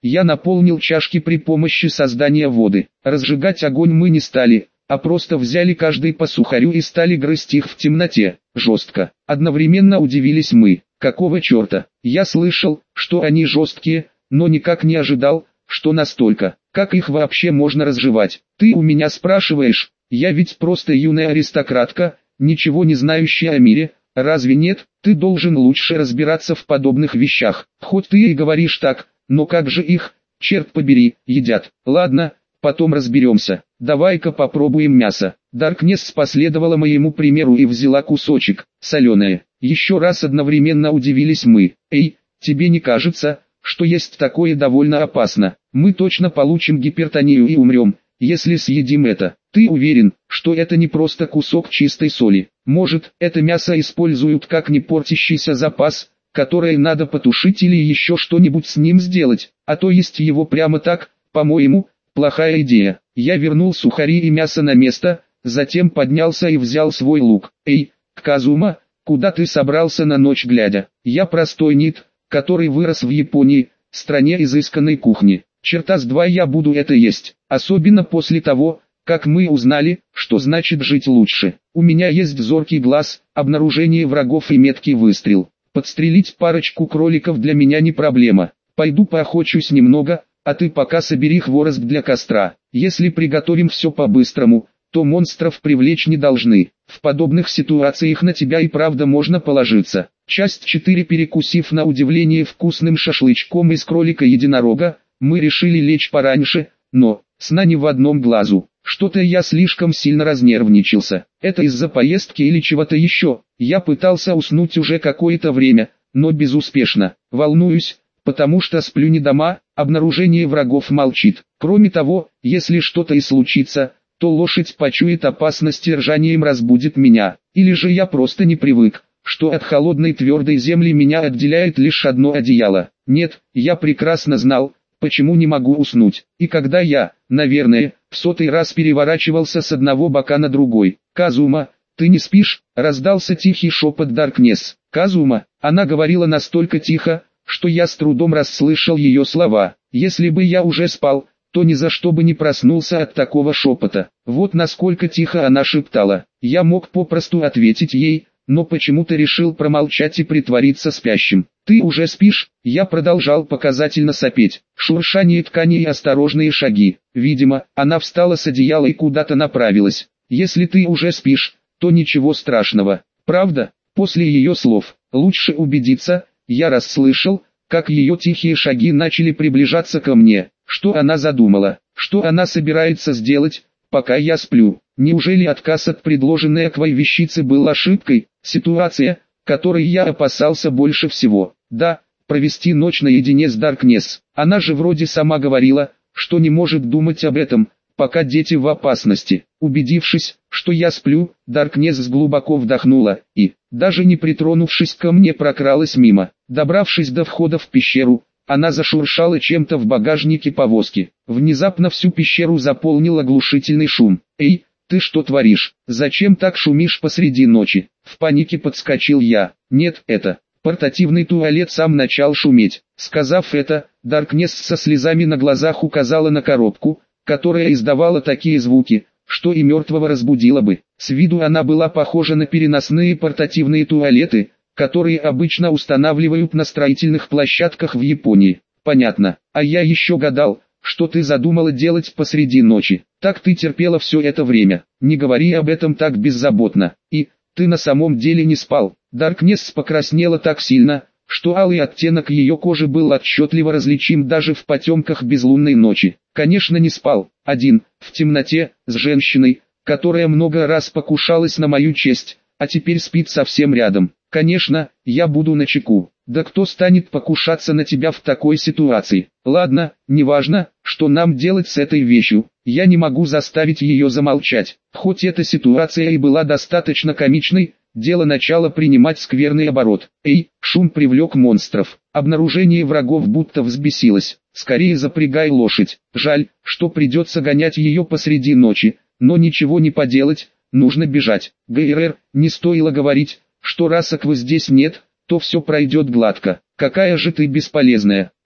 Я наполнил чашки при помощи создания воды. Разжигать огонь мы не стали, а просто взяли каждый по сухарю и стали грызть их в темноте, жестко. Одновременно удивились мы. Какого черта? Я слышал, что они жесткие, но никак не ожидал, что настолько. Как их вообще можно разжевать? Ты у меня спрашиваешь? Я ведь просто юная аристократка, ничего не знающая о мире. Разве нет? Ты должен лучше разбираться в подобных вещах. Хоть ты и говоришь так, но как же их, черт побери, едят? Ладно, потом разберемся. Давай-ка попробуем мясо. Даркнесс последовала моему примеру и взяла кусочек, соленое. Еще раз одновременно удивились мы. Эй, тебе не кажется, что есть такое довольно опасно? Мы точно получим гипертонию и умрем, если съедим это. Ты уверен, что это не просто кусок чистой соли? Может, это мясо используют как непортящийся запас, который надо потушить или еще что-нибудь с ним сделать, а то есть его прямо так, по-моему, плохая идея. Я вернул сухари и мясо на место, затем поднялся и взял свой лук. Эй, Казума, куда ты собрался на ночь глядя? Я простой нит, который вырос в Японии, стране изысканной кухни. Черта с два я буду это есть, особенно после того, как мы узнали, что значит жить лучше. У меня есть зоркий глаз, обнаружение врагов и меткий выстрел. Подстрелить парочку кроликов для меня не проблема. Пойду поохочусь немного, а ты пока собери хворост для костра. Если приготовим все по-быстрому, то монстров привлечь не должны. В подобных ситуациях на тебя и правда можно положиться. Часть 4. Перекусив на удивление вкусным шашлычком из кролика-единорога, мы решили лечь пораньше, но, сна не в одном глазу. Что-то я слишком сильно разнервничался. Это из-за поездки или чего-то еще. Я пытался уснуть уже какое-то время, но безуспешно. Волнуюсь, потому что сплю не дома, обнаружение врагов молчит. Кроме того, если что-то и случится, то лошадь почует опасность и ржанием разбудит меня. Или же я просто не привык, что от холодной твердой земли меня отделяет лишь одно одеяло. Нет, я прекрасно знал, почему не могу уснуть. И когда я, наверное, в 100-й раз переворачивался с одного бока на другой. «Казума, ты не спишь?» — раздался тихий шепот Даркнесс. «Казума», она говорила настолько тихо, что я с трудом расслышал ее слова. Если бы я уже спал, то ни за что бы не проснулся от такого шепота. Вот насколько тихо она шептала. Я мог попросту ответить ей, но почему-то решил промолчать и притвориться спящим. «Ты уже спишь?» Я продолжал показательно сопеть. Шуршание ткани и осторожные шаги. Видимо, она встала с одеяла и куда-то направилась. «Если ты уже спишь, то ничего страшного. Правда?» После ее слов, лучше убедиться, я расслышал, как ее тихие шаги начали приближаться ко мне. Что она задумала? Что она собирается сделать, пока я сплю? Неужели отказ от предложенной Аквой вещицы был ошибкой? Ситуация, которой я опасался больше всего. Да, провести ночь наедине с Даркнесс. Она же вроде сама говорила, что не может думать об этом, пока дети в опасности. Убедившись, что я сплю, Даркнесс глубоко вдохнула и, даже не притронувшись ко мне, прокралась мимо. Добравшись до входа в пещеру, она зашуршала чем-то в багажнике повозки. Внезапно всю пещеру заполнил оглушительный шум. «Эй, ты что творишь? Зачем так шумишь посреди ночи?» В панике подскочил я. «Нет, это...» Портативный туалет сам начал шуметь. Сказав это, Даркнесс со слезами на глазах указала на коробку, которая издавала такие звуки, что и мертвого разбудила бы. С виду она была похожа на переносные портативные туалеты, которые обычно устанавливают на строительных площадках в Японии. Понятно. А я еще гадал, что ты задумала делать посреди ночи. Так ты терпела все это время. Не говори об этом так беззаботно. И, ты на самом деле не спал. Даркнесс покраснела так сильно, что алый оттенок ее кожи был отчетливо различим даже в потемках безлунной ночи. Конечно, не спал. Один, в темноте, с женщиной, которая много раз покушалась на мою честь, а теперь спит совсем рядом. Конечно, я буду начеку. Да кто станет покушаться на тебя в такой ситуации? Ладно, неважно, что нам делать с этой вещью. Я не могу заставить ее замолчать. Хоть эта ситуация и была достаточно комичной, дело начало принимать скверный оборот. Эй, шум привлек монстров. Обнаружение врагов будто взбесилось. Скорее запрягай лошадь. Жаль, что придется гонять ее посреди ночи, но ничего не поделать, нужно бежать. ГРР, не стоило говорить, что раз Аквы здесь нет, то все пройдет гладко. Какая же ты бесполезная.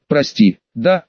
прости. Да,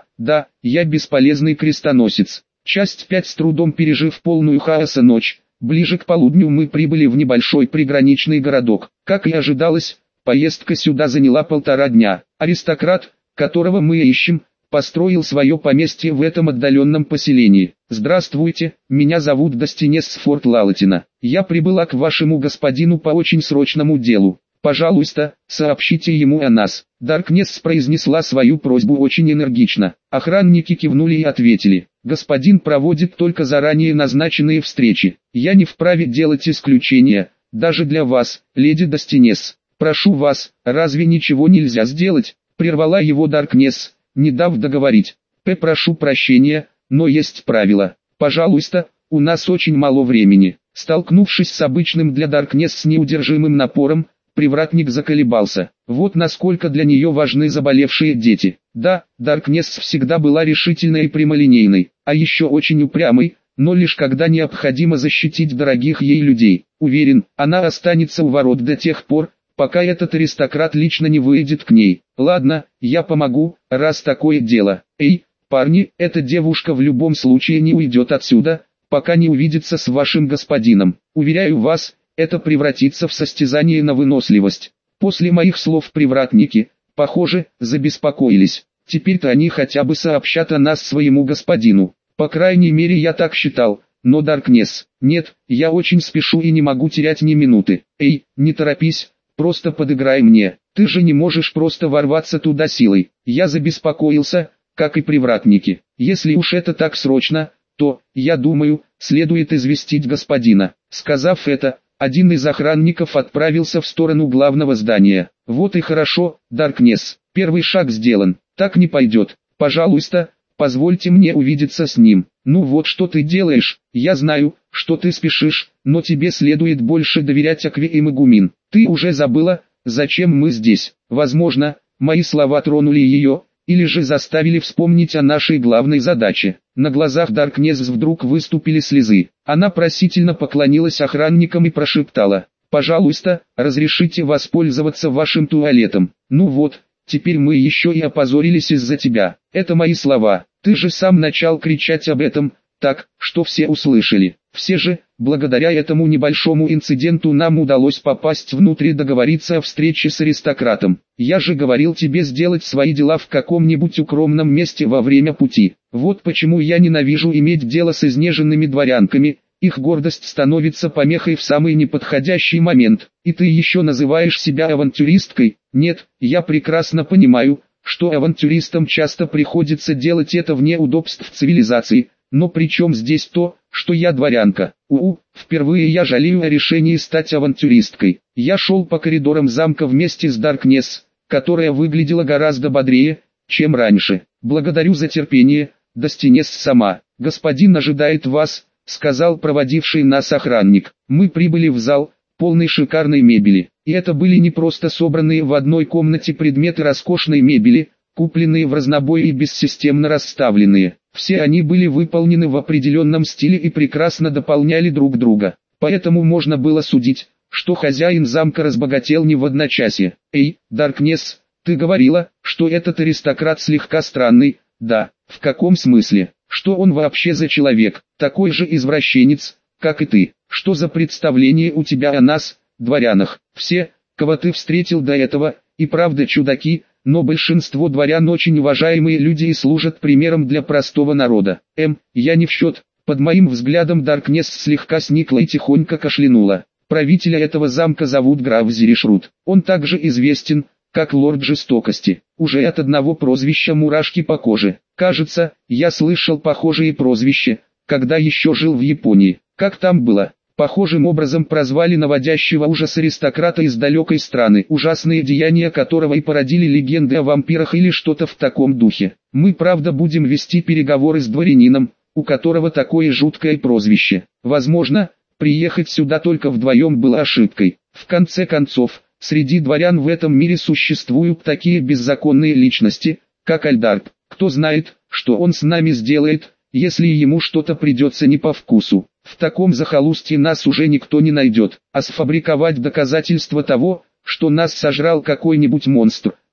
я бесполезный крестоносец. Часть 5. С трудом пережив полную хаоса ночь, ближе к полудню мы прибыли в небольшой приграничный городок. Как и ожидалось, поездка сюда заняла 1,5 дня. Аристократ, которого мы ищем, построил свое поместье в этом отдаленном поселении. Здравствуйте, меня зовут Достинес с Форт Лалатина. Я прибыла к вашему господину по очень срочному делу. Пожалуйста, сообщите ему о нас. Даркнесс произнесла свою просьбу очень энергично. Охранники кивнули и ответили: господин проводит только заранее назначенные встречи. Я не вправе делать исключения, даже для вас, леди Достинес. Прошу вас, разве ничего нельзя сделать? Прервала его Даркнесс, не дав договорить. Прошу прощения, но есть правила. Пожалуйста, у нас очень мало времени. Столкнувшись с обычным для Даркнесс неудержимым напором, привратник заколебался. Вот насколько для нее важны заболевшие дети. Да, Даркнесс всегда была решительной и прямолинейной, а еще очень упрямой, но лишь когда необходимо защитить дорогих ей людей. Уверен, она останется у ворот до тех пор, пока этот аристократ лично не выйдет к ней. Ладно, я помогу, раз такое дело. Эй, парни, эта девушка в любом случае не уйдет отсюда, пока не увидится с вашим господином. Уверяю вас, это превратится в состязание на выносливость. После моих слов привратники, похоже, забеспокоились. Теперь-то они хотя бы сообщат о нас своему господину. По крайней мере я так считал, но Даркнесс, нет, я очень спешу и не могу терять ни минуты. Эй, не торопись, просто подыграй мне. Ты же не можешь просто ворваться туда силой. Я забеспокоился, как и привратники. Если уж это так срочно, то, я думаю, следует известить господина. Сказав это, один из охранников отправился в сторону главного здания. Вот и хорошо, Даркнесс, первый шаг сделан. Так не пойдет. Пожалуйста, позвольте мне увидеться с ним. Ну вот что ты делаешь, я знаю, что ты спешишь, но тебе следует больше доверять Акве и Магумин. Ты уже забыла, зачем мы здесь? Возможно, мои слова тронули ее, или же заставили вспомнить о нашей главной задаче. На глазах Даркнесс вдруг выступили слезы. Она просительно поклонилась охранникам и прошептала: «Пожалуйста, разрешите воспользоваться вашим туалетом». «Ну вот, теперь мы еще и опозорились из-за тебя». «Это мои слова, ты же сам начал кричать об этом, так, что все услышали». Все же, благодаря этому небольшому инциденту нам удалось попасть внутрь и договориться о встрече с аристократом. Я же говорил тебе сделать свои дела в каком-нибудь укромном месте во время пути. Вот почему я ненавижу иметь дело с изнеженными дворянками, их гордость становится помехой в самый неподходящий момент. И ты еще называешь себя авантюристкой? Нет, я прекрасно понимаю, что авантюристам часто приходится делать это вне удобств цивилизации. Но при чем здесь то, что я дворянка? Впервые я жалею о решении стать авантюристкой. Я шел по коридорам замка вместе с Даркнесс, которая выглядела гораздо бодрее, чем раньше. Благодарю за терпение, Достинес сама. Господин ожидает вас, сказал проводивший нас охранник. Мы прибыли в зал, полный шикарной мебели. И это были не просто собранные в одной комнате предметы роскошной мебели, купленные в разнобой и бессистемно расставленные. Все они были выполнены в определенном стиле и прекрасно дополняли друг друга. Поэтому можно было судить, что хозяин замка разбогател не в одночасье. Эй, Даркнесс, ты говорила, что этот аристократ слегка странный. Да, в каком смысле? Что он вообще за человек? Такой же извращенец, как и ты. Что за представление у тебя о нас, дворянах? Все, кого ты встретил до этого, и правда чудаки, но большинство дворян очень уважаемые люди и служат примером для простого народа. Я не в счет. Под моим взглядом Даркнесс слегка сникла и тихонько кашлянула. Правителя этого замка зовут граф Зеришрут. Он также известен, как лорд жестокости. Уже от одного прозвища мурашки по коже. Кажется, я слышал похожие прозвища, когда еще жил в Японии. Как там было? Похожим образом прозвали наводящего ужас аристократа из далекой страны, ужасные деяния которого и породили легенды о вампирах или что-то в таком духе. Мы правда будем вести переговоры с дворянином, у которого такое жуткое прозвище. Возможно, приехать сюда только вдвоем было ошибкой. В конце концов, среди дворян в этом мире существуют такие беззаконные личности, как Альдарп. Кто знает, что он с нами сделает, если ему что-то придется не по вкусу. В таком захолустье нас уже никто не найдет, а сфабриковать доказательства того, что нас сожрал какой-нибудь монстр,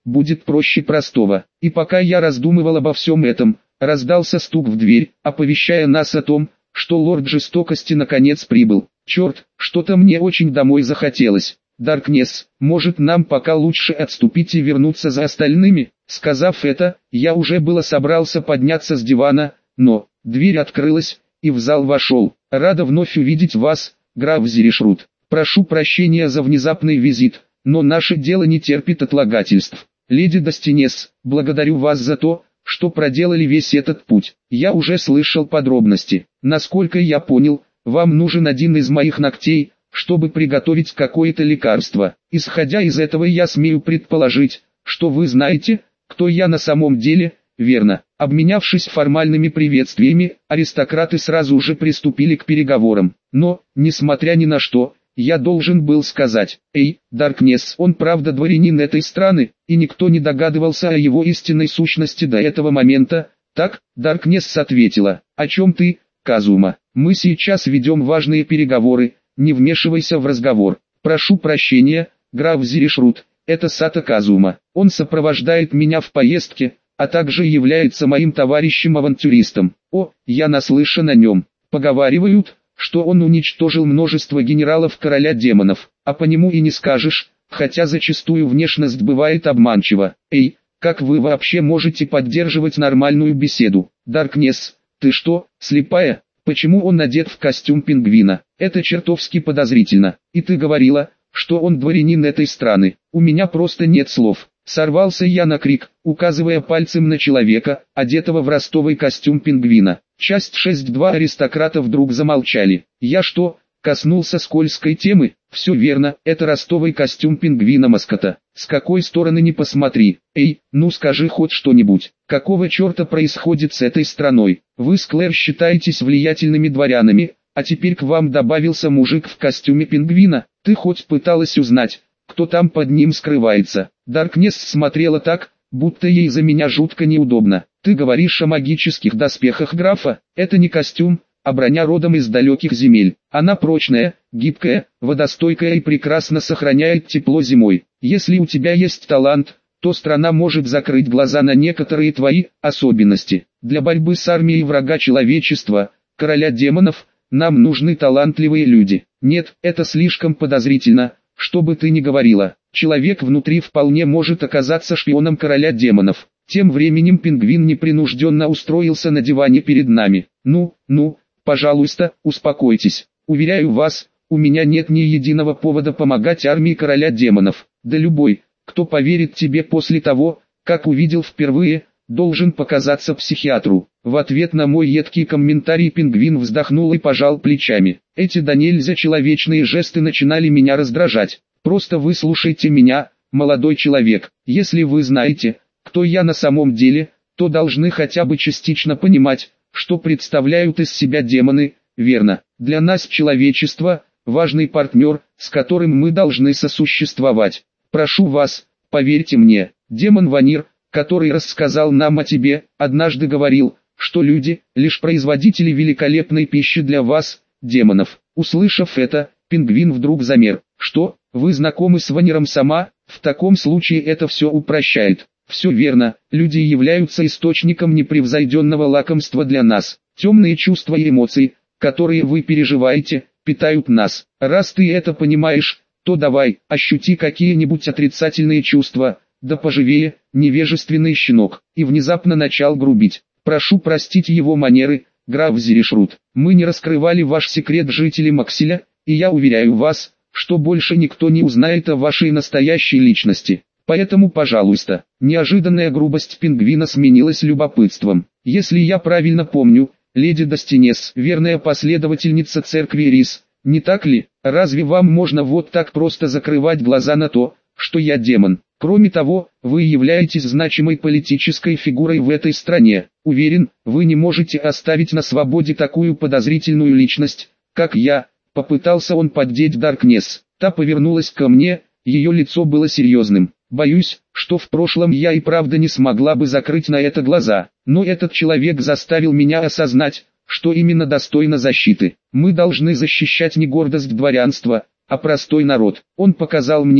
будет проще простого. И пока я раздумывал обо всем этом, раздался стук в дверь, оповещая нас о том, что лорд жестокости наконец прибыл. Черт, что-то мне очень домой захотелось. Даркнесс, может нам пока лучше отступить и вернуться за остальными? Сказав это, я уже было собрался подняться с дивана, но дверь открылась, и в зал вошел. Рада вновь увидеть вас, граф Зиришрут. Прошу прощения за внезапный визит, но наше дело не терпит отлагательств. Леди Достинес, благодарю вас за то, что проделали весь этот путь. Я уже слышал подробности. Насколько я понял, вам нужен один из моих ногтей, чтобы приготовить какое-то лекарство. Исходя из этого я смею предположить, что вы знаете, кто я на самом деле, верно. Обменявшись формальными приветствиями, аристократы сразу же приступили к переговорам. Но, несмотря ни на что, я должен был сказать: «Эй, Даркнесс, он правда дворянин этой страны», и никто не догадывался о его истинной сущности до этого момента. Так, Даркнесс ответила: «О чем ты, Казума? Мы сейчас ведем важные переговоры, не вмешивайся в разговор. Прошу прощения, граф Зиришрут, это Сато Казума. Он сопровождает меня в поездке, а также является моим товарищем-авантюристом. О, я наслышан о нем. Поговаривают, что он уничтожил множество генералов короля демонов, а по нему и не скажешь, хотя зачастую внешность бывает обманчива. Эй, как вы вообще можете поддерживать нормальную беседу? Даркнесс, ты что, слепая? Почему он одет в костюм пингвина? Это чертовски подозрительно. И ты говорила, что он дворянин этой страны. У меня просто нет слов. Сорвался я на крик, указывая пальцем на человека, одетого в ростовый костюм пингвина. Часть 6.2. Аристократы вдруг замолчали. Я что, коснулся скользкой темы? Все верно, это ростовый костюм пингвина-маскота. С какой стороны ни посмотри. Эй, ну скажи хоть что-нибудь. Какого черта происходит с этой страной? Вы с Клэр считаетесь влиятельными дворянами, а теперь к вам добавился мужик в костюме пингвина. Ты хоть пыталась узнать, кто там под ним скрывается? Даркнесс смотрела так, будто ей за меня жутко неудобно. Ты говоришь о магических доспехах графа? Это не костюм, а броня родом из далеких земель. Она прочная, гибкая, водостойкая и прекрасно сохраняет тепло зимой. Если у тебя есть талант, то страна может закрыть глаза на некоторые твои особенности. Для борьбы с армией врага человечества, короля демонов, нам нужны талантливые люди. Нет, это слишком подозрительно, что бы ты ни говорила. Человек внутри вполне может оказаться шпионом короля демонов. Тем временем пингвин непринужденно устроился на диване перед нами. Ну, пожалуйста, успокойтесь. Уверяю вас, у меня нет ни единого повода помогать армии короля демонов. Да любой, кто поверит тебе после того, как увидел впервые, должен показаться психиатру. В ответ на мой едкий комментарий пингвин вздохнул и пожал плечами. Эти да нельзя человечные жесты начинали меня раздражать. Просто выслушайте меня, молодой человек. Если вы знаете, кто я на самом деле, то должны хотя бы частично понимать, что представляют из себя демоны, верно? Для нас человечество – важный партнер, с которым мы должны сосуществовать. Прошу вас, поверьте мне, демон Ванир, который рассказал нам о тебе, однажды говорил, что люди – лишь производители великолепной пищи для вас, демонов. Услышав это, пингвин вдруг замер. Что, вы знакомы с Ваниром сама? В таком случае это все упрощает. Все верно, люди являются источником непревзойденного лакомства для нас. Темные чувства и эмоции, которые вы переживаете, питают нас. Раз ты это понимаешь, то давай, ощути какие-нибудь отрицательные чувства, да поживее, невежественный щенок. И внезапно начал грубить. Прошу простить его манеры, граф Зиришрут. Мы не раскрывали ваш секрет жителей Макселя, и я уверяю вас, что больше никто не узнает о вашей настоящей личности. Поэтому, пожалуйста, неожиданная грубость пингвина сменилась любопытством. Если я правильно помню, леди Достинес – верная последовательница церкви Рис, не так ли? Разве вам можно вот так просто закрывать глаза на то, что я демон? Кроме того, вы являетесь значимой политической фигурой в этой стране. Уверен, вы не можете оставить на свободе такую подозрительную личность, как я. Попытался он поддеть Даркнесс. Та повернулась ко мне, ее лицо было серьезным. Боюсь, что в прошлом я и правда не смогла бы закрыть на это глаза. Но этот человек заставил меня осознать, что именно достойно защиты. Мы должны защищать не гордость дворянства, а простой народ. Он показал мне,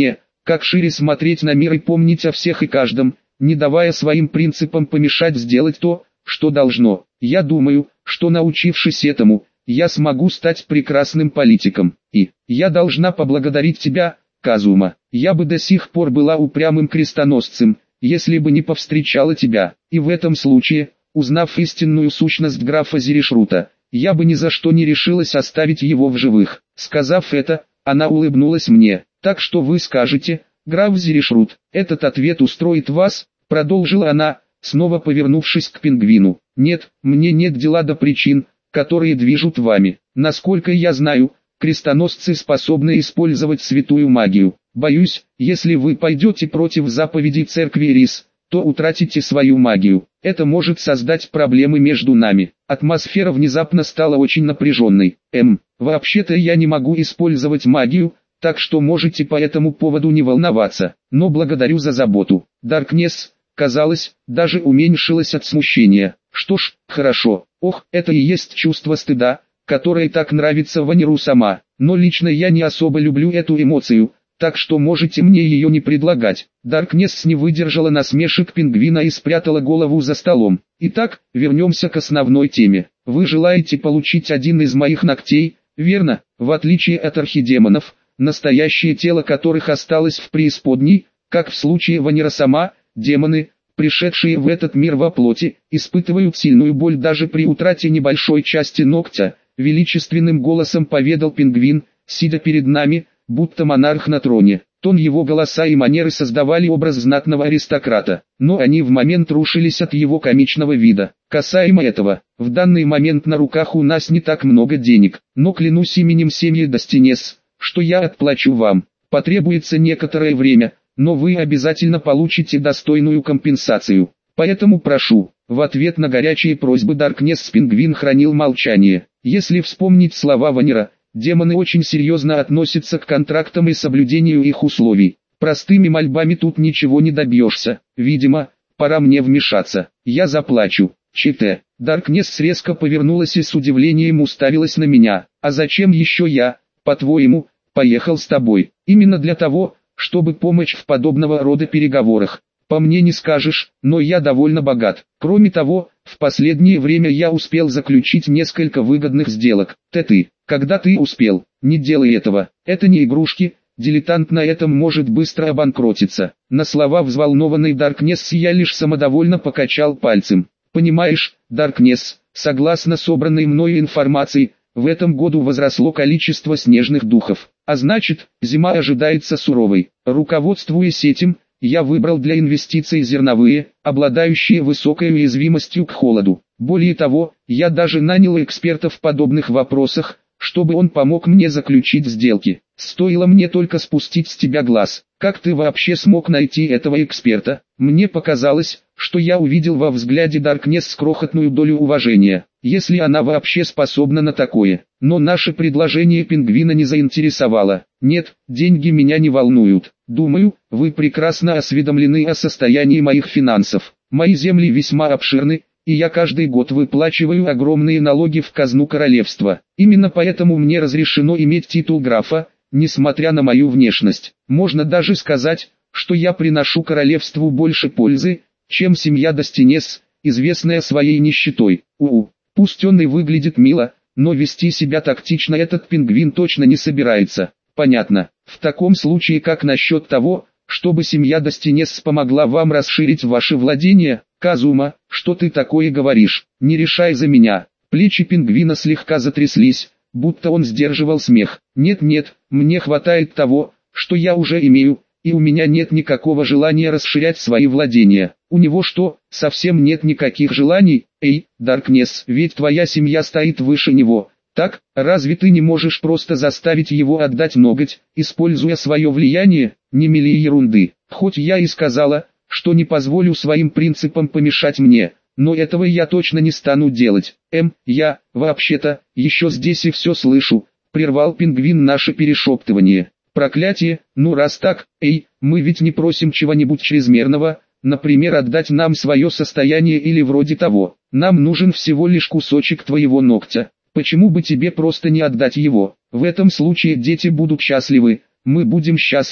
как шире смотреть на мир и помнить о всех и каждом, не давая своим принципам помешать сделать то, что должно. Я думаю, что научившись этому, я смогу стать прекрасным политиком. И я должна поблагодарить тебя, Казума. Я бы до сих пор была упрямым крестоносцем, если бы не повстречала тебя. И в этом случае, узнав истинную сущность графа Зиришрута, я бы ни за что не решилась оставить его в живых. Сказав это, она улыбнулась мне. Так что вы скажете, граф Зиришрут, этот ответ устроит вас? Продолжила она, снова повернувшись к пингвину. Нет, мне нет дела до причин, которые движут вами. Насколько я знаю, крестоносцы способны использовать святую магию. Боюсь, если вы пойдете против заповедей церкви Рис, то утратите свою магию. Это может создать проблемы между нами. Атмосфера внезапно стала очень напряженной. Вообще-то я не могу использовать магию, так что можете по этому поводу не волноваться. Но благодарю за заботу. Даркнесс, казалось, даже уменьшилась от смущения. Что ж, хорошо. Ох, это и есть чувство стыда, которое так нравится Ванеру сама. Но лично я не особо люблю эту эмоцию, так что можете мне ее не предлагать. Даркнесс не выдержала насмешек пингвина и спрятала голову за столом. Итак, вернемся к основной теме. Вы желаете получить один из моих ногтей, верно? В отличие от архидемонов, настоящее тело которых осталось в преисподней, как в случае Ванера сама, демоны, пришедшие в этот мир во плоти, испытывают сильную боль даже при утрате небольшой части ногтя, величественным голосом поведал пингвин, сидя перед нами, будто монарх на троне. Тон его голоса и манеры создавали образ знатного аристократа, но они в момент рушились от его комичного вида. Касаемо этого, в данный момент на руках у нас не так много денег, но клянусь именем семьи Достинес, что я отплачу вам. Потребуется некоторое время, но вы обязательно получите достойную компенсацию. Поэтому прошу. В ответ на горячие просьбы Даркнесс пингвин хранил молчание. Если вспомнить слова Ванера, демоны очень серьезно относятся к контрактам и соблюдению их условий. Простыми мольбами тут ничего не добьешься. Видимо, пора мне вмешаться. Я заплачу. Чите. Даркнесс резко повернулась и с удивлением уставилась на меня. А зачем еще я, по-твоему, поехал с тобой? Именно для того, чтобы помочь в подобного рода переговорах. По мне не скажешь, но я довольно богат. Кроме того, в последнее время я успел заключить несколько выгодных сделок. Ты, когда ты успел, не делай этого. Это не игрушки, дилетант на этом может быстро обанкротиться. На слова взволнованной Даркнесс я лишь самодовольно покачал пальцем. Понимаешь, Даркнесс, согласно собранной мною информации, в этом году возросло количество снежных духов. А значит, зима ожидается суровой. Руководствуясь этим, я выбрал для инвестиций зерновые, обладающие высокой уязвимостью к холоду. Более того, я даже нанял эксперта в подобных вопросах, чтобы он помог мне заключить сделки. Стоило мне только спустить с тебя глаз. Как ты вообще смог найти этого эксперта? Мне показалось, что я увидел во взгляде Даркнесс крохотную долю уважения, если она вообще способна на такое. Но наше предложение пингвина не заинтересовало. Нет, деньги меня не волнуют. Думаю, вы прекрасно осведомлены о состоянии моих финансов. Мои земли весьма обширны, и я каждый год выплачиваю огромные налоги в казну королевства. Именно поэтому мне разрешено иметь титул графа, несмотря на мою внешность. Можно даже сказать, что я приношу королевству больше пользы, чем семья Достинес, известная своей нищетой. Пусть он и выглядит мило, но вести себя тактично этот пингвин точно не собирается. Понятно. В таком случае как насчет того, чтобы семья Достинес помогла вам расширить ваши владения? Казума, что ты такое говоришь? Не решай за меня. Плечи пингвина слегка затряслись, будто он сдерживал смех. Нет, мне хватает того, что я уже имею, и у меня нет никакого желания расширять свои владения. У него что, совсем нет никаких желаний? Эй, Даркнесс, ведь твоя семья стоит выше него. Так, разве ты не можешь просто заставить его отдать ноготь, используя свое влияние? Не мели ерунды. Хоть я и сказала, что не позволю своим принципам помешать мне, но этого я точно не стану делать. Я, вообще-то, еще здесь и все слышу, прервал пингвин наше перешептывание. Проклятие, ну раз так, мы ведь не просим чего-нибудь чрезмерного, например отдать нам свое состояние или вроде того. Нам нужен всего лишь кусочек твоего ногтя. Почему бы тебе просто не отдать его? В этом случае дети будут счастливы, мы будем счастливы,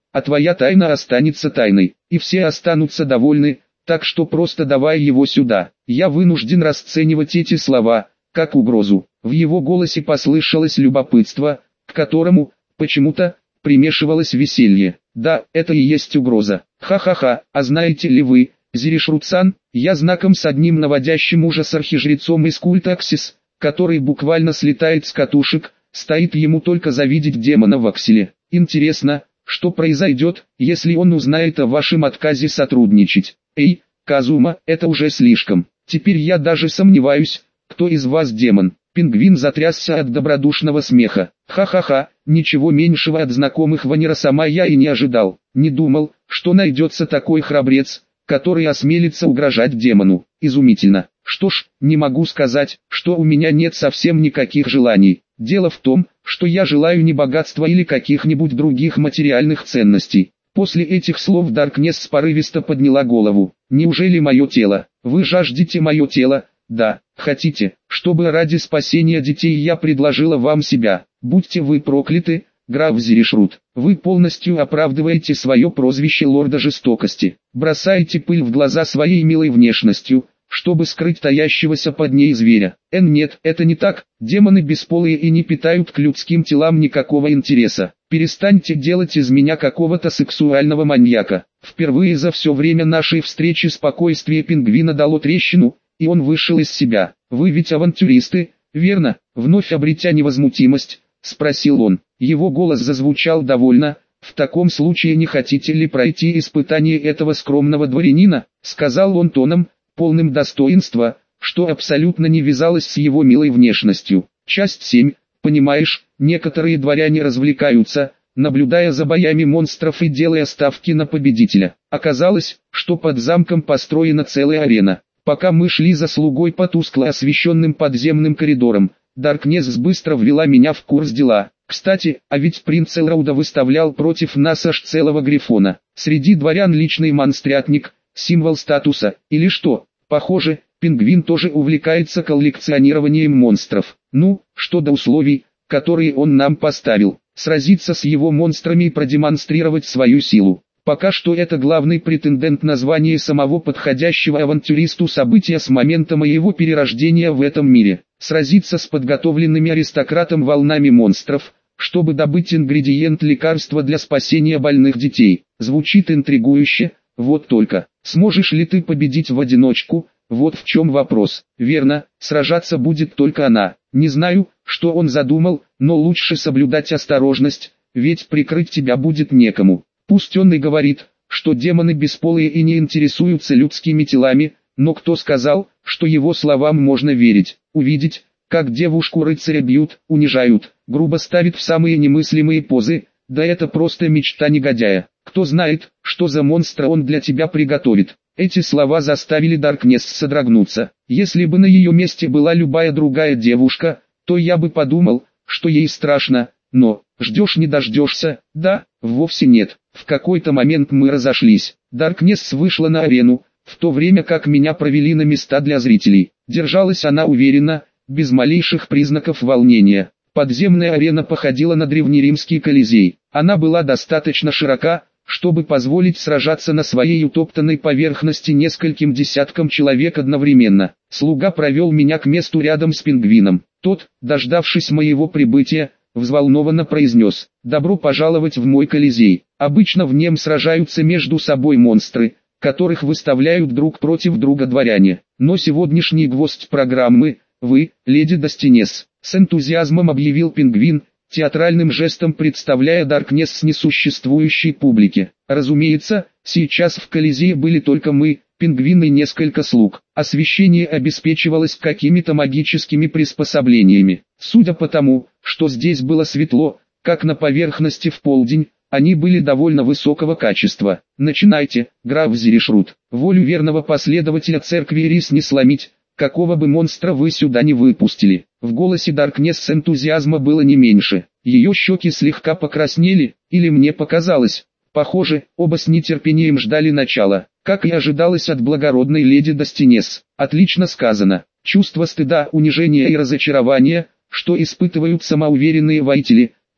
а твоя тайна останется тайной, и все останутся довольны, так что просто давай его сюда. Я вынужден расценивать эти слова как угрозу. В его голосе послышалось любопытство, к которому, почему-то, примешивалось веселье. Да, это и есть угроза. Ха-ха-ха, а знаете ли вы, Зиришрут-сан, я знаком с одним наводящим ужас архижрецом из культа Аксис, который буквально слетает с катушек, стоит ему только завидеть демона в акселе. Интересно, что произойдет, если он узнает о вашем отказе сотрудничать? Эй, Казума, это уже слишком. Теперь я даже сомневаюсь, кто из вас демон. Пингвин затрясся от добродушного смеха. Ха-ха-ха, ничего меньшего от знакомых Ваниросама я и не ожидал. Не думал, что найдется такой храбрец, который осмелится угрожать демону. Изумительно. Что ж, не могу сказать, что у меня нет совсем никаких желаний. Дело в том, что я желаю не богатства или каких-нибудь других материальных ценностей. После этих слов Даркнесс порывисто подняла голову. Неужели мое тело? Вы жаждете мое тело? Да, хотите, чтобы ради спасения детей я предложила вам себя. Будьте вы прокляты, граф Зиришрут. Вы полностью оправдываете свое прозвище лорда жестокости. Бросаете пыль в глаза своей милой внешностью, чтобы скрыть таящегося под ней зверя. Нет, это не так. Демоны бесполые и не питают к людским телам никакого интереса. Перестаньте делать из меня какого-то сексуального маньяка. Впервые за все время нашей встречи спокойствие пингвина дало трещину, и он вышел из себя. Вы ведь авантюристы, верно? Вновь обретя невозмутимость, спросил он. Его голос зазвучал довольно. В таком случае не хотите ли пройти испытание этого скромного дворянина? Сказал он тоном, полным достоинства, что абсолютно не вязалось с его милой внешностью. Часть 7. Понимаешь, некоторые дворяне развлекаются, наблюдая за боями монстров и делая ставки на победителя. Оказалось, что под замком построена целая арена. Пока мы шли за слугой по тускло освещенным подземным коридорам, Даркнесс быстро ввела меня в курс дела. Кстати, а ведь принц Элрауда выставлял против нас аж целого грифона. Среди дворян личный монстрятник, символ статуса, или что? Похоже, пингвин тоже увлекается коллекционированием монстров. Ну, что до условий, которые он нам поставил. Сразиться с его монстрами и продемонстрировать свою силу. Пока что это главный претендент на звание самого подходящего авантюристу события с момента моего перерождения в этом мире. Сразиться с подготовленными аристократом волнами монстров, чтобы добыть ингредиент лекарства для спасения больных детей. Звучит интригующе, вот только. Сможешь ли ты победить в одиночку? Вот в чем вопрос. Верно, сражаться будет только она. Не знаю, что он задумал, но лучше соблюдать осторожность, ведь прикрыть тебя будет некому. Пусть он и говорит, что демоны бесполые и не интересуются людскими телами, но кто сказал, что его словам можно верить? Увидеть, как девушку-рыцаря бьют, унижают, грубо ставят в самые немыслимые позы, да это просто мечта негодяя. Кто знает, что за монстра он для тебя приготовит. Эти слова заставили Даркнесс содрогнуться. Если бы на ее месте была любая другая девушка, то я бы подумал, что ей страшно, но, ждешь не дождешься, да, вовсе нет. В какой-то момент мы разошлись. Даркнесс вышла на арену, в то время как меня провели на места для зрителей. Держалась она уверенно, без малейших признаков волнения. Подземная арена походила на древнеримский колизей. Она была достаточно широка, чтобы позволить сражаться на своей утоптанной поверхности нескольким десяткам человек одновременно. Слуга провел меня к месту рядом с пингвином. Тот, дождавшись моего прибытия, взволнованно произнес: «Добро пожаловать в мой колизей. Обычно в нем сражаются между собой монстры, которых выставляют друг против друга дворяне. Но сегодняшний гвоздь программы — вы, леди Достинес», — с энтузиазмом объявил пингвин, театральным жестом представляя Даркнесс несуществующей публике. Разумеется, сейчас в колизее были только мы, пингвин и несколько слуг. Освещение обеспечивалось какими-то магическими приспособлениями. Судя по тому, что здесь было светло, как на поверхности в полдень, они были довольно высокого качества. «Начинайте, граф Зиришрут. Волю верного последователя церкви Ирис не сломить, какого бы монстра вы сюда не выпустили». В голосе Даркнесс энтузиазма было не меньше. Ее щеки слегка покраснели, или мне показалось. Похоже, оба с нетерпением ждали начала. Как и ожидалось от благородной леди Достинес. Отлично сказано. Чувство стыда, унижения и разочарования, что испытывают самоуверенные воители,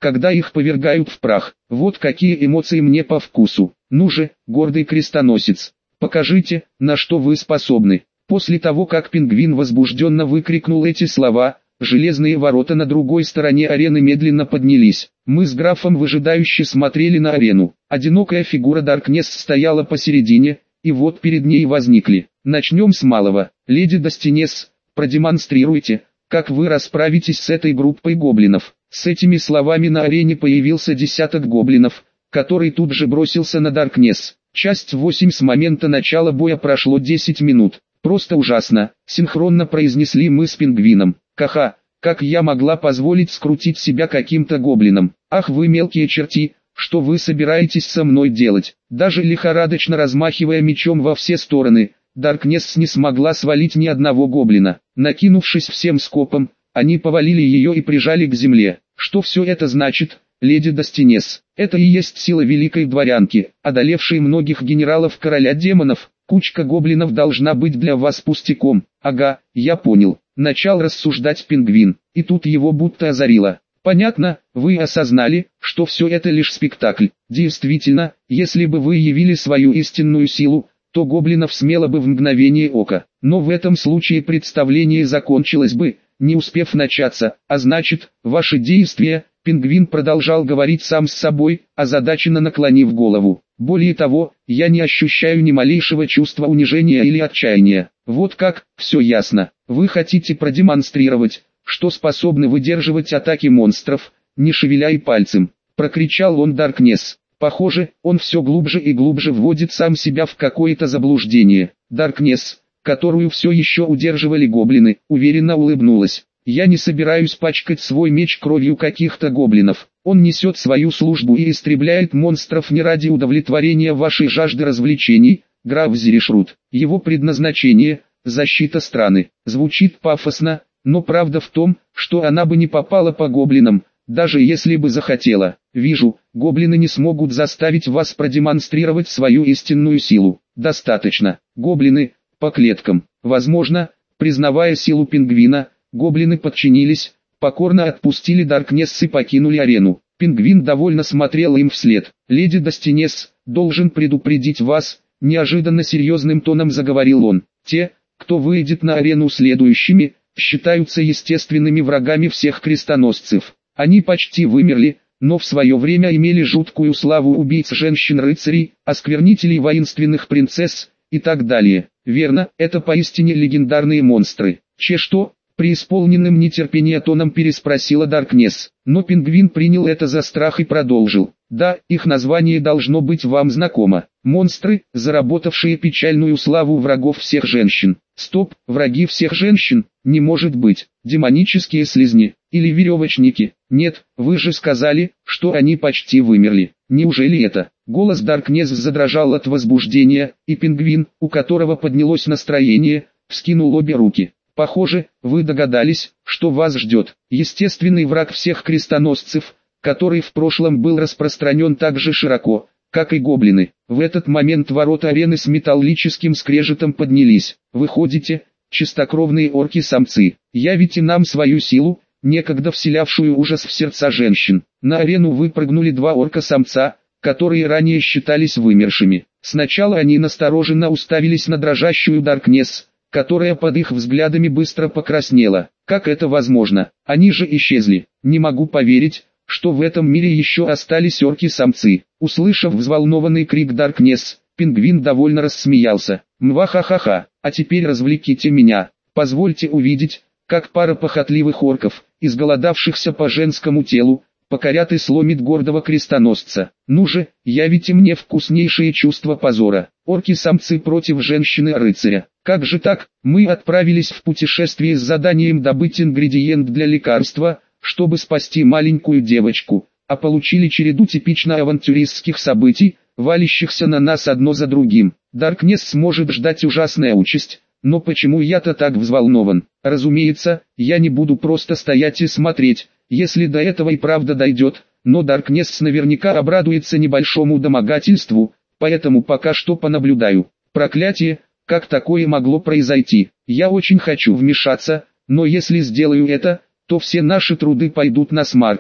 когда их повергают в прах. Вот какие эмоции мне по вкусу. Ну же, гордый крестоносец, покажите, на что вы способны. После того, как пингвин возбужденно выкрикнул эти слова, железные ворота на другой стороне арены медленно поднялись. Мы с графом выжидающе смотрели на арену. Одинокая фигура Даркнесс стояла посередине, и вот перед ней возникли. Начнем с малого. Леди Достинесс, продемонстрируйте, как вы расправитесь с этой группой гоблинов. С этими словами на арене появился десяток гоблинов, который тут же бросился на Даркнесс. Часть 8. С момента начала боя прошло 10 минут. Просто ужасно, синхронно произнесли мы с пингвином. Ха-ха, как я могла позволить скрутить себя каким-то гоблином. Ах вы мелкие черти, что вы собираетесь со мной делать? Даже лихорадочно размахивая мечом во все стороны, Даркнесс не смогла свалить ни одного гоблина. Накинувшись всем скопом, они повалили ее и прижали к земле. Что все это значит, леди Достинесс? Это и есть сила великой дворянки, одолевшей многих генералов короля демонов. Кучка гоблинов должна быть для вас пустяком. Ага, я понял. Начал рассуждать пингвин, и тут его будто озарило. Понятно, вы осознали, что все это лишь спектакль. Действительно, если бы вы явили свою истинную силу, то гоблинов смело бы в мгновение ока. Но в этом случае представление закончилось бы, не успев начаться, а значит, ваши действия, пингвин продолжал говорить сам с собой, озадаченно наклонив голову. Более того, я не ощущаю ни малейшего чувства унижения или отчаяния. Вот как, все ясно. Вы хотите продемонстрировать, что способны выдерживать атаки монстров, не шевеля и пальцем. Прокричал он Даркнесс. Похоже, он все глубже и глубже вводит сам себя в какое-то заблуждение. Даркнесс, которую все еще удерживали гоблины, уверенно улыбнулась. Я не собираюсь пачкать свой меч кровью каких-то гоблинов. Он несет свою службу и истребляет монстров не ради удовлетворения вашей жажды развлечений, граф Зерешрут. Его предназначение – защита страны. Звучит пафосно, но правда в том, что она бы не попала по гоблинам, даже если бы захотела. Вижу, гоблины не смогут заставить вас продемонстрировать свою истинную силу. Достаточно. Гоблины, по клеткам. Возможно, признавая силу пингвина, гоблины подчинились, покорно отпустили Даркнесс и покинули арену. Пингвин довольно смотрел им вслед. «Леди Достинесс, должен предупредить вас», — неожиданно серьезным тоном заговорил он. «Те, кто выйдет на арену следующими, считаются естественными врагами всех крестоносцев. Они почти вымерли, но в свое время имели жуткую славу убийц женщин-рыцарей, осквернителей воинственных принцесс и так далее. Верно, это поистине легендарные монстры. Что?» Преисполненным нетерпения тоном переспросила Даркнесс, но пингвин принял это за страх и продолжил. Да, их название должно быть вам знакомо. Монстры, заработавшие печальную славу врагов всех женщин. Стоп, враги всех женщин? Не может быть. Демонические слизни, или веревочники. Нет, вы же сказали, что они почти вымерли. Неужели это? Голос Даркнесс задрожал от возбуждения, и пингвин, у которого поднялось настроение, вскинул обе руки. Похоже, вы догадались, что вас ждет. Естественный враг всех крестоносцев, который в прошлом был распространен так же широко, как и гоблины. В этот момент ворота арены с металлическим скрежетом поднялись. Выходите, чистокровные орки-самцы, явите нам свою силу, некогда вселявшую ужас в сердца женщин. На арену выпрыгнули два орка-самца, которые ранее считались вымершими. Сначала они настороженно уставились на дрожащую Даркнесс, которая под их взглядами быстро покраснела. Как это возможно? Они же исчезли. Не могу поверить, что в этом мире еще остались орки-самцы. Услышав взволнованный крик Даркнесс, пингвин довольно рассмеялся. Мва-ха-ха-ха, а теперь развлеките меня. Позвольте увидеть, как пара похотливых орков, изголодавшихся по женскому телу, покорят и сломит гордого крестоносца. Ну же, явите мне вкуснейшие чувства позора. Орки-самцы против женщины-рыцаря. Как же так? Мы отправились в путешествие с заданием добыть ингредиент для лекарства, чтобы спасти маленькую девочку, а получили череду типично авантюристских событий, валящихся на нас одно за другим. Даркнесс сможет ждать ужасная участь, но почему я-то так взволнован? Разумеется, я не буду просто стоять и смотреть, если до этого и правда дойдет, но Даркнесс наверняка обрадуется небольшому домогательству, поэтому пока что понаблюдаю. Проклятие, как такое могло произойти? Я очень хочу вмешаться, но если сделаю это, то все наши труды пойдут на смарку.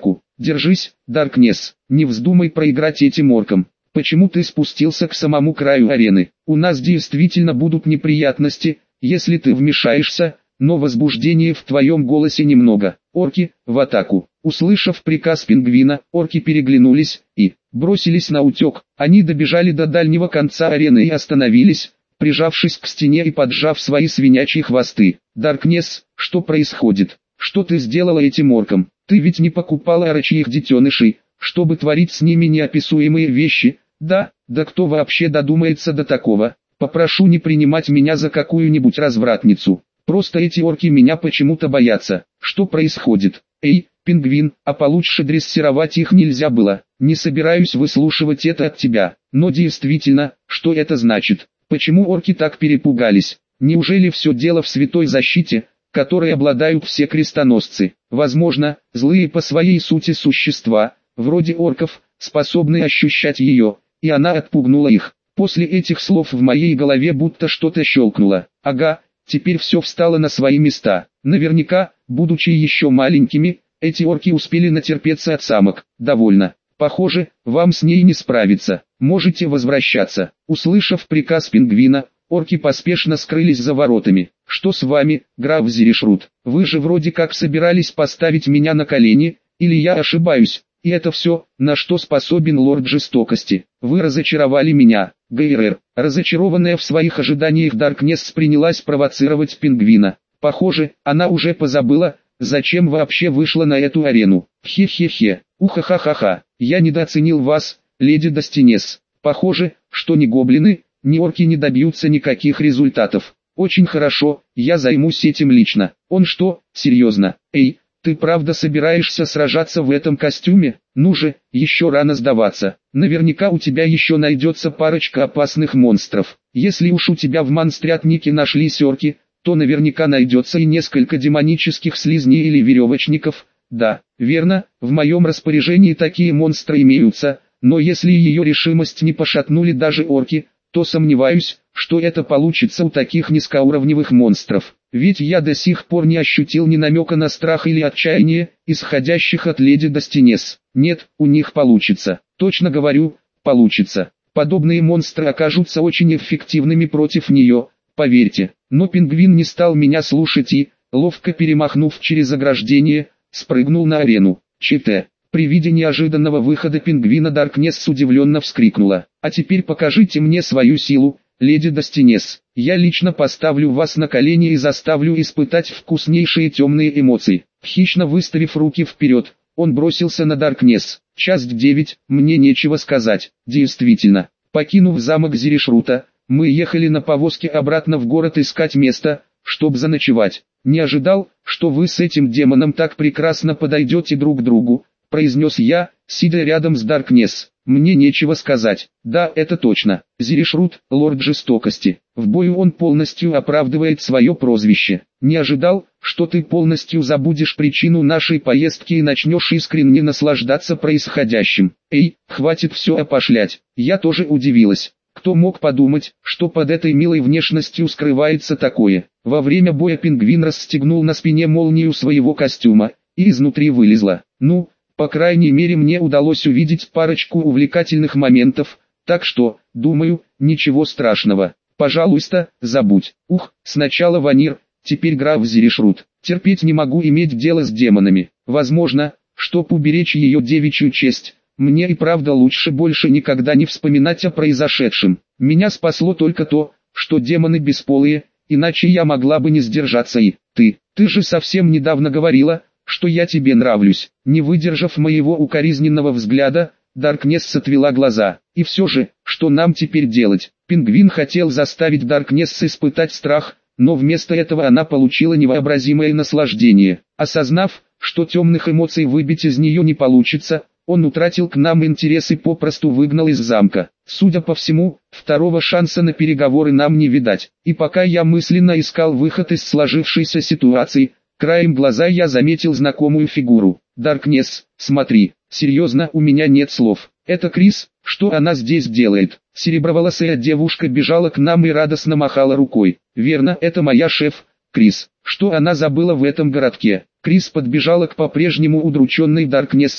Держись, Даркнесс, не вздумай проиграть этим оркам. Почему ты спустился к самому краю арены? У нас действительно будут неприятности, если ты вмешаешься, но возбуждения в твоем голосе немного. Орки, в атаку. Услышав приказ пингвина, орки переглянулись и бросились на утек. Они добежали до дальнего конца арены и остановились, прижавшись к стене и поджав свои свинячьи хвосты. Даркнесс, что происходит? Что ты сделала этим оркам? Ты ведь не покупала орочьих детенышей, чтобы творить с ними неописуемые вещи? Да кто вообще додумается до такого? Попрошу не принимать меня за какую-нибудь развратницу. Просто эти орки меня почему-то боятся. Что происходит? Эй, пингвин, а получше дрессировать их нельзя было. Не собираюсь выслушивать это от тебя. Но действительно, что это значит? Почему орки так перепугались? Неужели все дело в святой защите, которой обладают все крестоносцы? Возможно, злые по своей сути существа, вроде орков, способны ощущать ее, и она отпугнула их. После этих слов в моей голове будто что-то щелкнуло. Ага, теперь все встало на свои места. Наверняка, будучи еще маленькими, эти орки успели натерпеться от самок. Довольно. Похоже, вам с ней не справиться. Можете возвращаться. Услышав приказ пингвина, орки поспешно скрылись за воротами. Что с вами, граф Зирешрут? Вы же вроде как собирались поставить меня на колени, или я ошибаюсь? И это все, на что способен лорд жестокости. Вы разочаровали меня, Гейрер. Разочарованная в своих ожиданиях Даркнесс принялась провоцировать пингвина. Похоже, она уже позабыла, зачем вообще вышла на эту арену. Хе-хе-хе, уха-ха-ха-ха, я недооценил вас, леди Достинес. Похоже, что ни гоблины, ни орки не добьются никаких результатов. Очень хорошо, я займусь этим лично. Он что, серьезно? Эй, ты правда собираешься сражаться в этом костюме? Ну же, еще рано сдаваться. Наверняка у тебя еще найдется парочка опасных монстров. Если уж у тебя в монстрятнике нашлись орки, то наверняка найдется и несколько демонических слизней или веревочников. Да, верно, в моем распоряжении такие монстры имеются, но если ее решимость не пошатнули даже орки, то сомневаюсь, что это получится у таких низкоуровневых монстров. Ведь я до сих пор не ощутил ни намека на страх или отчаяние, исходящих от леди Достинес. Нет, у них получится. Точно говорю, получится. Подобные монстры окажутся очень эффективными против нее, поверьте. Но пингвин не стал меня слушать и, ловко перемахнув через ограждение, спрыгнул на арену. ЧТ. При виде неожиданного выхода пингвина Даркнесс удивленно вскрикнула. А теперь покажите мне свою силу, леди Достинес. Я лично поставлю вас на колени и заставлю испытать вкуснейшие темные эмоции. Хищно выставив руки вперед, он бросился на Даркнесс. Часть 9, мне нечего сказать. Действительно, покинув замок Зирешрута, мы ехали на повозке обратно в город искать место, чтобы заночевать. Не ожидал, что вы с этим демоном так прекрасно подойдете друг к другу, произнес я, сидя рядом с Даркнесс. Мне нечего сказать. Да, это точно. Зирешрут, лорд жестокости. В бою он полностью оправдывает свое прозвище. Не ожидал, что ты полностью забудешь причину нашей поездки и начнешь искренне наслаждаться происходящим. Эй, хватит все опошлять. Я тоже удивилась. Кто мог подумать, что под этой милой внешностью скрывается такое? Во время боя пингвин расстегнул на спине молнию своего костюма, и изнутри вылезла. Ну, по крайней мере мне удалось увидеть парочку увлекательных моментов, так что, думаю, ничего страшного. Пожалуйста, забудь. Ух, сначала Ванир, теперь граф Зирешрут. Терпеть не могу иметь дело с демонами. Возможно, чтоб уберечь ее девичью честь, мне и правда лучше больше никогда не вспоминать о произошедшем. Меня спасло только то, что демоны бесполые, иначе я могла бы не сдержаться и... Ты же совсем недавно говорила, что я тебе нравлюсь. Не выдержав моего укоризненного взгляда, Даркнесс отвела глаза. И все же, что нам теперь делать? Пингвин хотел заставить Даркнесс испытать страх, но вместо этого она получила невообразимое наслаждение. Осознав, что темных эмоций выбить из нее не получится, он утратил к нам интерес и попросту выгнал из замка. Судя по всему, второго шанса на переговоры нам не видать. И пока я мысленно искал выход из сложившейся ситуации, краем глаза я заметил знакомую фигуру. Даркнесс, смотри, серьезно, у меня нет слов. Это Крис, что она здесь делает? Сереброволосая девушка бежала к нам и радостно махала рукой. Верно, это моя шеф, Крис. Что она забыла в этом городке? Крис подбежала к по-прежнему удрученной Даркнесс и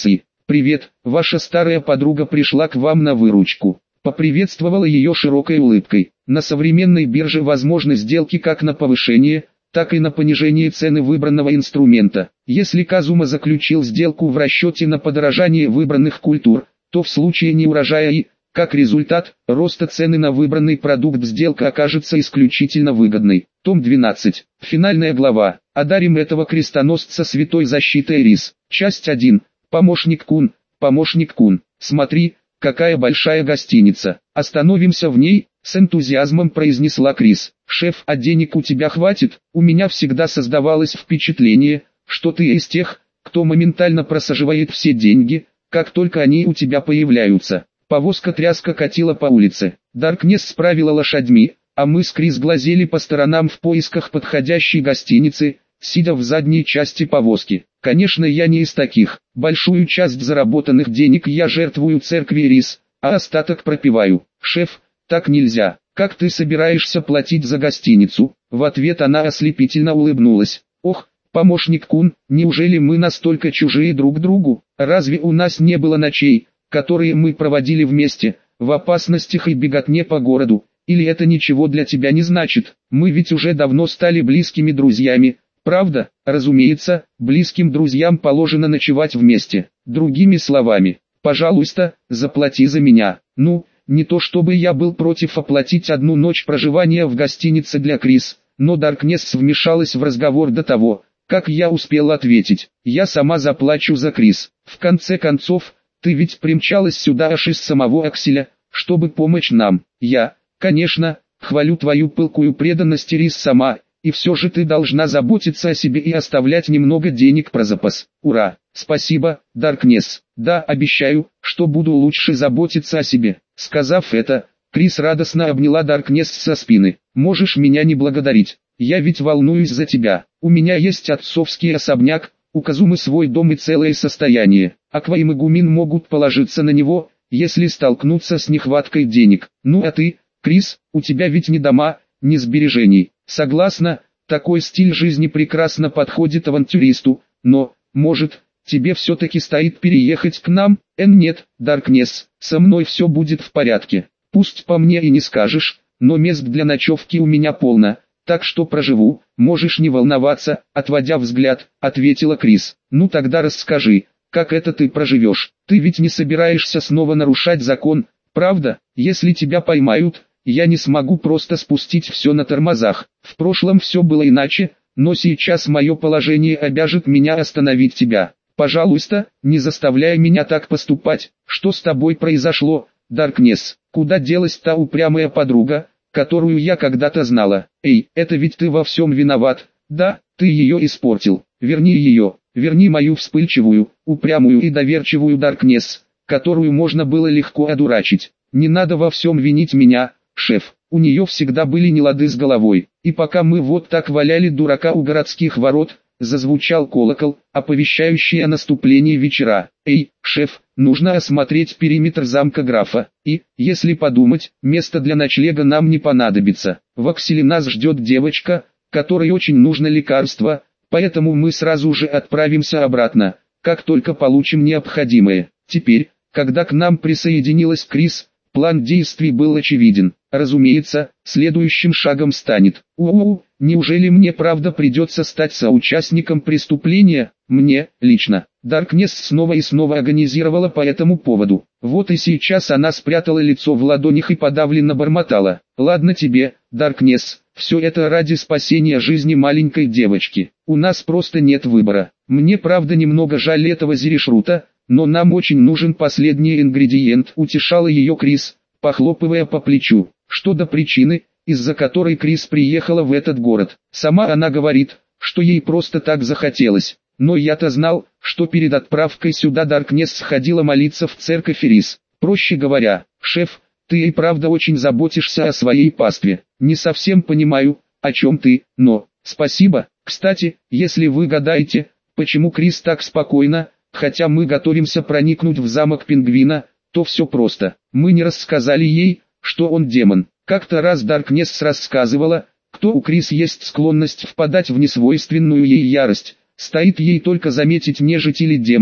«Привет, ваша старая подруга пришла к вам на выручку». Поприветствовала ее широкой улыбкой. На современной бирже возможны сделки как на повышение, так и на понижение цены выбранного инструмента. Если Казума заключил сделку в расчете на подорожание выбранных культур, то в случае неурожая и, как результат, роста цены на выбранный продукт сделка окажется исключительно выгодной. Том 12. Финальная глава. Одарим этого крестоносца святой защитой Рис. Часть 1. Помощник Кун. Помощник Кун. Смотри, какая большая гостиница. Остановимся в ней, с энтузиазмом произнесла Крис. Шеф, а денег у тебя хватит? У меня всегда создавалось впечатление, что ты из тех, кто моментально просаживает все деньги, как только они у тебя появляются. Повозка-тряска катила по улице. Даркнесс справила лошадьми, а мы с Крис глазели по сторонам в поисках подходящей гостиницы, сидя в задней части повозки. Конечно, я не из таких. Большую часть заработанных денег я жертвую церкви Рис, а остаток пропиваю. Шеф, так нельзя. Как ты собираешься платить за гостиницу? В ответ она ослепительно улыбнулась. Ох, помощник Кун, неужели мы настолько чужие друг другу? Разве у нас не было ночей, которые мы проводили вместе, в опасностях и беготне по городу? Или это ничего для тебя не значит? Мы ведь уже давно стали близкими друзьями. Правда? Разумеется, близким друзьям положено ночевать вместе. Другими словами, пожалуйста, заплати за меня. Ну, не то чтобы я был против оплатить одну ночь проживания в гостинице для Крис, но Даркнесс вмешалась в разговор до того, как я успел ответить. Я сама заплачу за Крис. В конце концов, ты ведь примчалась сюда аж из самого Акселя, чтобы помочь нам. Я, конечно, хвалю твою пылкую преданность Рис сама, и все же ты должна заботиться о себе и оставлять немного денег про запас. Ура! Спасибо, Даркнесс. Да, обещаю, что буду лучше заботиться о себе. Сказав это, Крис радостно обняла Даркнесс со спины. Можешь меня не благодарить. Я ведь волнуюсь за тебя. У меня есть отцовский особняк, у Казумы свой дом и целое состояние. Аква и Магумин могут положиться на него, если столкнутся с нехваткой денег. Ну а ты, Крис, у тебя ведь ни дома, ни сбережений. Согласна, такой стиль жизни прекрасно подходит авантюристу, но, может, тебе все-таки стоит переехать к нам? Нет, Даркнесс, со мной все будет в порядке. Пусть по мне и не скажешь, но мест для ночевки у меня полно, так что проживу, можешь не волноваться, отводя взгляд, ответила Крис. Ну тогда расскажи, как это ты проживешь? Ты ведь не собираешься снова нарушать закон, правда? Если тебя поймают, я не смогу просто спустить все на тормозах. В прошлом все было иначе, но сейчас мое положение обяжет меня остановить тебя. Пожалуйста, не заставляй меня так поступать. Что с тобой произошло, Даркнесс? Куда делась та упрямая подруга, которую я когда-то знала? Эй, это ведь ты во всем виноват. Да, ты ее испортил. Верни ее, верни мою вспыльчивую, упрямую и доверчивую Даркнесс, которую можно было легко одурачить. Не надо во всем винить меня, шеф. У нее всегда были нелады с головой. И пока мы вот так валяли дурака у городских ворот, зазвучал колокол, оповещающий о наступлении вечера. Эй, шеф, нужно осмотреть периметр замка графа. И, если подумать, место для ночлега нам не понадобится. В Акселе нас ждет девочка, которой очень нужно лекарство, поэтому мы сразу же отправимся обратно, как только получим необходимое. Теперь, когда к нам присоединилась Крис, план действий был очевиден. Разумеется, следующим шагом станет: неужели мне правда придется стать соучастником преступления? Мне, лично. Даркнесс снова и снова агонизировала по этому поводу. Вот и сейчас она спрятала лицо в ладонях и подавленно бормотала. Ладно тебе, Даркнесс, все это ради спасения жизни маленькой девочки. У нас просто нет выбора. Мне правда немного жаль этого Зеришрута, но нам очень нужен последний ингредиент, утешала ее Крис, похлопывая по плечу. Что до причины, из-за которой Крис приехала в этот город. Сама она говорит, что ей просто так захотелось. Но я-то знал, что перед отправкой сюда Даркнесс сходила молиться в церковь Рис. Проще говоря, шеф, ты и правда очень заботишься о своей пастве. Не совсем понимаю, о чем ты, но, спасибо. Кстати, если вы гадаете, почему Крис так спокойна, хотя мы готовимся проникнуть в замок Пингвина, то все просто. Мы не рассказали ей, что он демон. Как-то раз Даркнесс рассказывала, кто у Крис есть склонность впадать в несвойственную ей ярость. Стоит ей только заметить нежить или демона,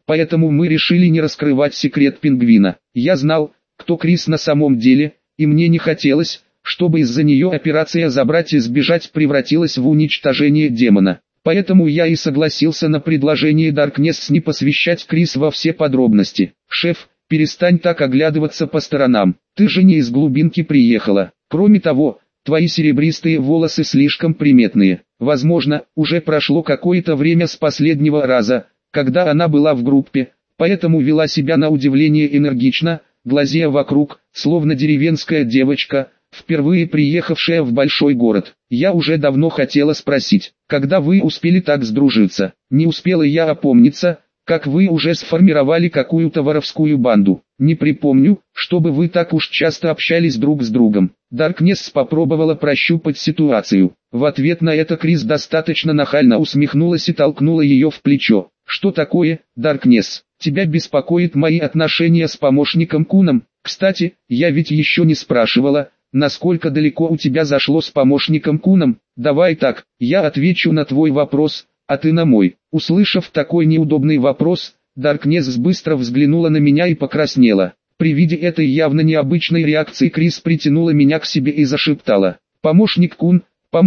поэтому мы решили не раскрывать секрет пингвина. Я знал, кто Крис на самом деле, и мне не хотелось, чтобы из-за нее операция «Забрать и сбежать» превратилась в уничтожение демона. Поэтому я и согласился на предложение Даркнесс не посвящать Крис во все подробности. «Шеф, перестань так оглядываться по сторонам, ты же не из глубинки приехала. Кроме того, твои серебристые волосы слишком приметные. Возможно, уже прошло какое-то время с последнего раза, когда она была в группе, поэтому вела себя на удивление энергично, глазея вокруг, словно деревенская девочка, впервые приехавшая в большой город. Я уже давно хотела спросить, когда вы успели так сдружиться. Не успела я опомниться, как вы уже сформировали какую-то воровскую банду. Не припомню, чтобы вы так уж часто общались друг с другом». Даркнесс попробовала прощупать ситуацию. В ответ на это Крис достаточно нахально усмехнулась и толкнула ее в плечо. «Что такое, Даркнесс? Тебя беспокоят мои отношения с помощником Куном? Кстати, я ведь еще не спрашивала, насколько далеко у тебя зашло с помощником Куном. Давай так, я отвечу на твой вопрос, а ты на мой». Услышав такой неудобный вопрос, Даркнесс быстро взглянула на меня и покраснела. При виде этой явно необычной реакции Крис притянула меня к себе и зашептала: помощник Кун,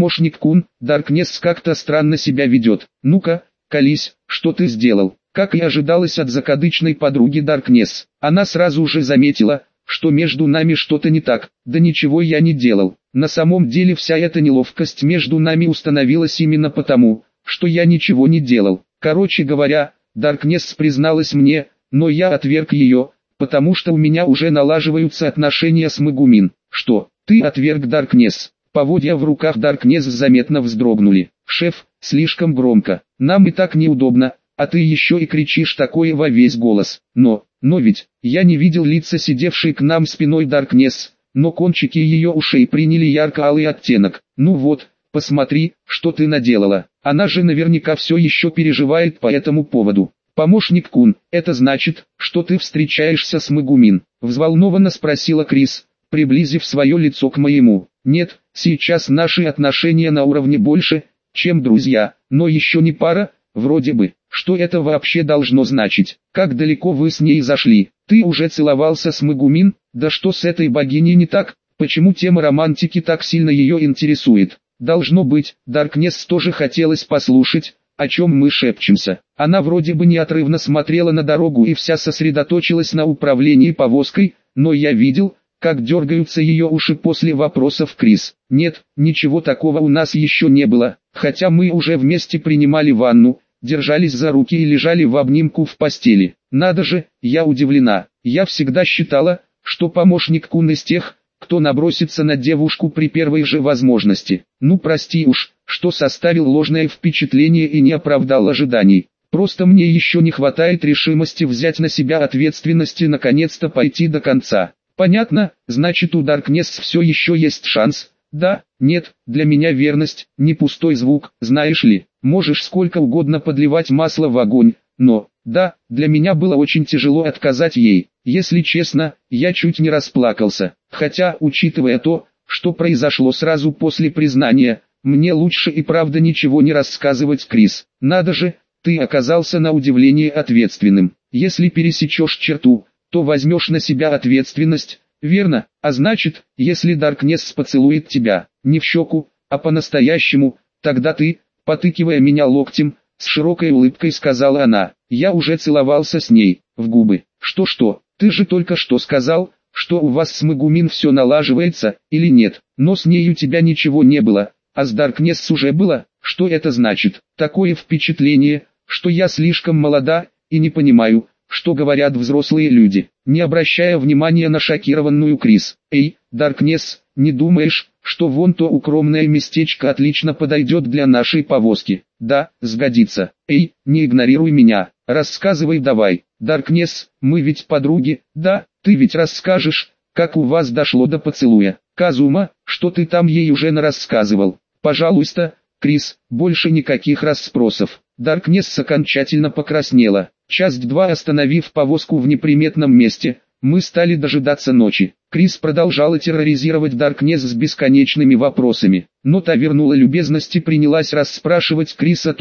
Даркнесс как-то странно себя ведет. Ну-ка, колись, что ты сделал?» Как и ожидалось от закадычной подруги Даркнесс, она сразу же заметила, что между нами что-то не так. Да ничего я не делал. На самом деле вся эта неловкость между нами установилась именно потому, что я ничего не делал. Короче говоря, Даркнесс призналась мне, но я отверг ее, потому что у меня уже налаживаются отношения с Мегумин. «Что, ты отверг Даркнесс?» Поводья в руках Даркнесс заметно вздрогнули. «Шеф, слишком громко. Нам и так неудобно, а ты еще и кричишь такое во весь голос. Но ведь, я не видел лица сидевшей к нам спиной Даркнесс, но кончики ее ушей приняли ярко-алый оттенок. Ну вот, посмотри, что ты наделала. Она же наверняка все еще переживает по этому поводу». «Помощник Кун, это значит, что ты встречаешься с Мегумин?» Взволнованно спросила Крис, приблизив свое лицо к моему. «Нет, сейчас наши отношения на уровне больше, чем друзья, но еще не пара, вроде бы». «Что это вообще должно значить? Как далеко вы с ней зашли? Ты уже целовался с Мегумин? Да что с этой богиней не так? Почему тема романтики так сильно ее интересует?» Должно быть, Даркнесс тоже хотелось послушать, о чем мы шепчемся. Она вроде бы неотрывно смотрела на дорогу и вся сосредоточилась на управлении повозкой, но я видел, как дергаются ее уши после вопросов Крис. «Нет, ничего такого у нас еще не было, хотя мы уже вместе принимали ванну, держались за руки и лежали в обнимку в постели. Надо же, я удивлена. Я всегда считала, что помощник Кун из тех, кто набросится на девушку при первой же возможности. Ну прости уж, что составил ложное впечатление и не оправдал ожиданий. Просто мне еще не хватает решимости взять на себя ответственность и наконец-то пойти до конца». «Понятно, значит у Даркнесс все еще есть шанс?» «Да, нет, для меня верность, не пустой звук, знаешь ли, можешь сколько угодно подливать масло в огонь, но, да, для меня было очень тяжело отказать ей. Если честно, я чуть не расплакался, хотя, учитывая то, что произошло сразу после признания, мне лучше и правда ничего не рассказывать, Крис. Надо же, ты оказался на удивление ответственным. Если пересечешь черту, то возьмешь на себя ответственность, верно? А значит, если Даркнесс поцелует тебя, не в щеку, а по-настоящему, тогда ты, потыкивая меня локтем, с широкой улыбкой сказала она: «Я уже целовался с ней, в губы». «Что, ты же только что сказал, что у вас с Мегумин все налаживается, или нет? Но с ней у тебя ничего не было, а с Даркнесс уже было. Что это значит?» «Такое впечатление, что я слишком молода, и не понимаю, что говорят взрослые люди». Не обращая внимания на шокированную Крис: «Эй, Даркнесс, не думаешь, что вон то укромное местечко отлично подойдет для нашей повозки?» «Да, сгодится. Эй, не игнорируй меня, рассказывай давай. Даркнесс, мы ведь подруги, да? Ты ведь расскажешь, как у вас дошло до поцелуя. Казума, что ты там ей уже нарассказывал?» «Пожалуйста, Крис, больше никаких расспросов». Даркнесс окончательно покраснела. Часть 2. Остановив повозку в неприметном месте, мы стали дожидаться ночи. Крис продолжала терроризировать Даркнесс с бесконечными вопросами, но та вернула любезность и принялась расспрашивать Крис о том,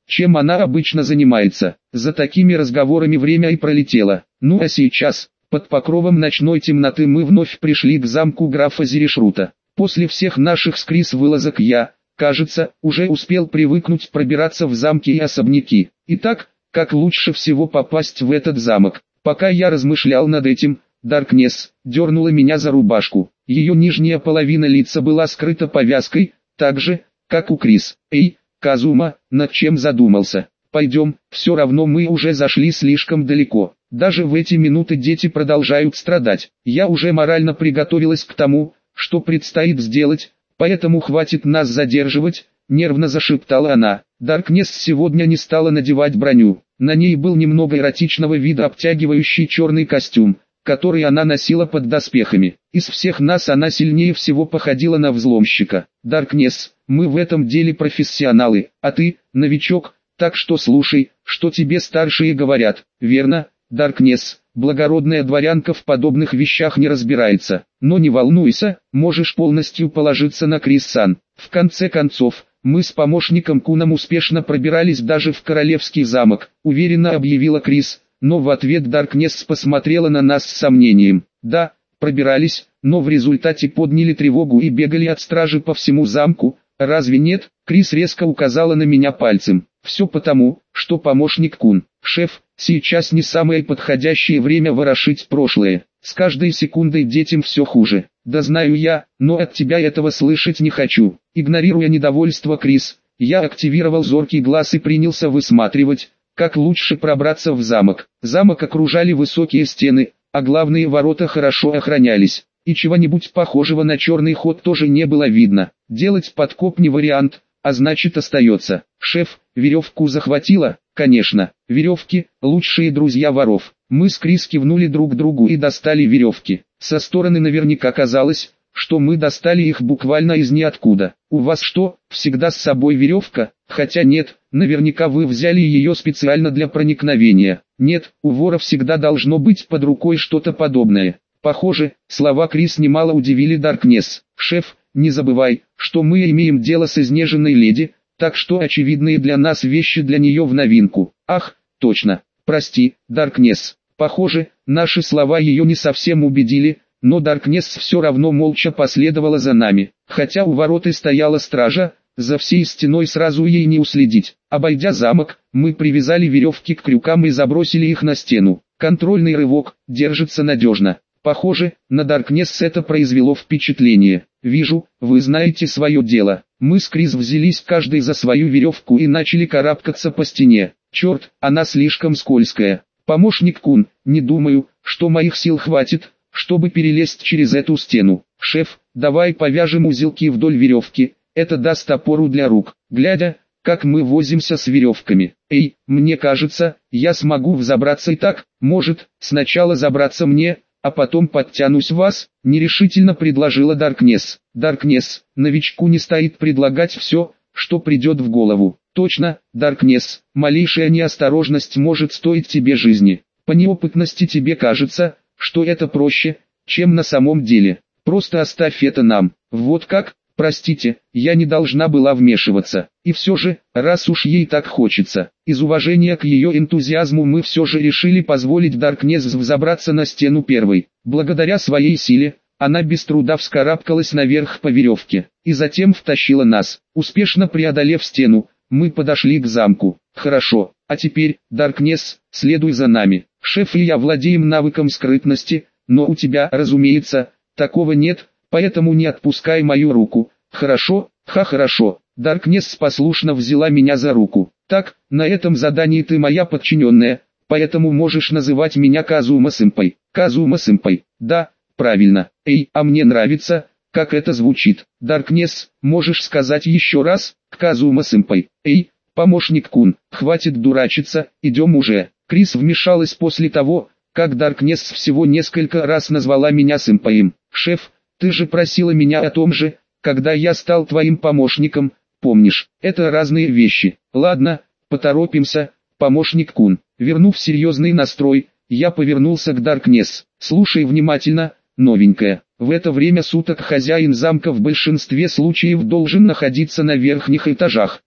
чем она обычно занимается. За такими разговорами время и пролетело. Ну а сейчас, под покровом ночной темноты мы вновь пришли к замку графа Зерешрута. После всех наших с Крис вылазок я, кажется, уже успел привыкнуть пробираться в замки и особняки. Итак, как лучше всего попасть в этот замок? Пока я размышлял над этим, Даркнесс дернула меня за рубашку. Ее нижняя половина лица была скрыта повязкой, так же, как у Крис. «Эй, Казума, над чем задумался? Пойдем, все равно мы уже зашли слишком далеко. Даже в эти минуты дети продолжают страдать. Я уже морально приготовилась к тому, что предстоит сделать, поэтому хватит нас задерживать», — нервно зашептала она. Даркнесс сегодня не стала надевать броню. На ней был немного эротичного вида обтягивающий черный костюм, который она носила под доспехами. Из всех нас она сильнее всего походила на взломщика. «Даркнесс, мы в этом деле профессионалы, а ты, новичок, так что слушай, что тебе старшие говорят». «Верно, Даркнесс, благородная дворянка в подобных вещах не разбирается. Но не волнуйся, можешь полностью положиться на Крис-сан. В конце концов, мы с помощником Куном успешно пробирались даже в королевский замок», — уверенно объявила Крис. Но в ответ Даркнесс посмотрела на нас с сомнением. «Да, пробирались, но в результате подняли тревогу и бегали от стражи по всему замку. Разве нет?» Крис резко указала на меня пальцем. «Все потому, что помощник Кун. Шеф, сейчас не самое подходящее время ворошить прошлое. С каждой секундой детям все хуже. Да знаю я, но от тебя этого слышать не хочу». Игнорируя недовольство Крис, я активировал зоркий глаз и принялся высматривать, как лучше пробраться в замок. Замок окружали высокие стены, а главные ворота хорошо охранялись. И чего-нибудь похожего на черный ход тоже не было видно. Делать подкоп не вариант, а значит остается. «Шеф, веревку захватила?» «Конечно, веревки – лучшие друзья воров». Мы с Крис кивнули друг другу и достали веревки. Со стороны наверняка казалось, что мы достали их буквально из ниоткуда. «У вас что, всегда с собой веревка?» «Хотя нет, наверняка вы взяли ее специально для проникновения». «Нет, у вора всегда должно быть под рукой что-то подобное». Похоже, слова Крис немало удивили Даркнесс. «Шеф, не забывай, что мы имеем дело с изнеженной леди, так что очевидные для нас вещи для нее в новинку». «Ах, точно. Прости, Даркнесс». Похоже, наши слова ее не совсем убедили, но Даркнесс все равно молча последовала за нами. Хотя у ворот и стояла стража, за всей стеной сразу ей не уследить. Обойдя замок, мы привязали веревки к крюкам и забросили их на стену. Контрольный рывок, держится надежно. Похоже, на Даркнесс это произвело впечатление. «Вижу, вы знаете свое дело». Мы с Крис взялись каждый за свою веревку и начали карабкаться по стене. «Черт, она слишком скользкая. Помощник Кун, не думаю, что моих сил хватит, чтобы перелезть через эту стену. Шеф, давай повяжем узелки вдоль веревки, это даст опору для рук». Глядя, как мы возимся с веревками. «Эй, мне кажется, я смогу взобраться и так. Может, сначала забраться мне, а потом подтянусь вас», — нерешительно предложила Даркнесс. «Даркнесс, новичку не стоит предлагать все, что придет в голову». «Точно, Даркнесс, малейшая неосторожность может стоить тебе жизни. По неопытности тебе кажется, что это проще, чем на самом деле. Просто оставь это нам». «Вот как? Простите, я не должна была вмешиваться». И все же, раз уж ей так хочется, из уважения к ее энтузиазму мы все же решили позволить Даркнесс взобраться на стену первой. Благодаря своей силе, она без труда вскарабкалась наверх по веревке, и затем втащила нас. Успешно преодолев стену, мы подошли к замку. «Хорошо, а теперь, Даркнесс, следуй за нами. Шеф и я владеем навыком скрытности, но у тебя, разумеется, такого нет, поэтому не отпускай мою руку. Хорошо?» «Хорошо». Даркнесс послушно взяла меня за руку. «Так, на этом задании ты моя подчиненная, поэтому можешь называть меня Казума-сэмпай». «Казума-сэмпай, да, правильно. Эй, а мне нравится, как это звучит. Даркнесс, можешь сказать еще раз?» «Казума-сэмпай». «Эй, помощник Кун, хватит дурачиться, идем уже». Крис вмешалась после того, как Даркнесс всего несколько раз назвала меня сэмпаем. «Шеф, ты же просила меня о том же, когда я стал твоим помощником, помнишь? Это разные вещи». «Ладно, поторопимся, помощник Кун». Вернув серьезный настрой, я повернулся к Даркнесс. «Слушай внимательно, новенькая. В это время суток хозяин замка в большинстве случаев должен находиться на верхних этажах.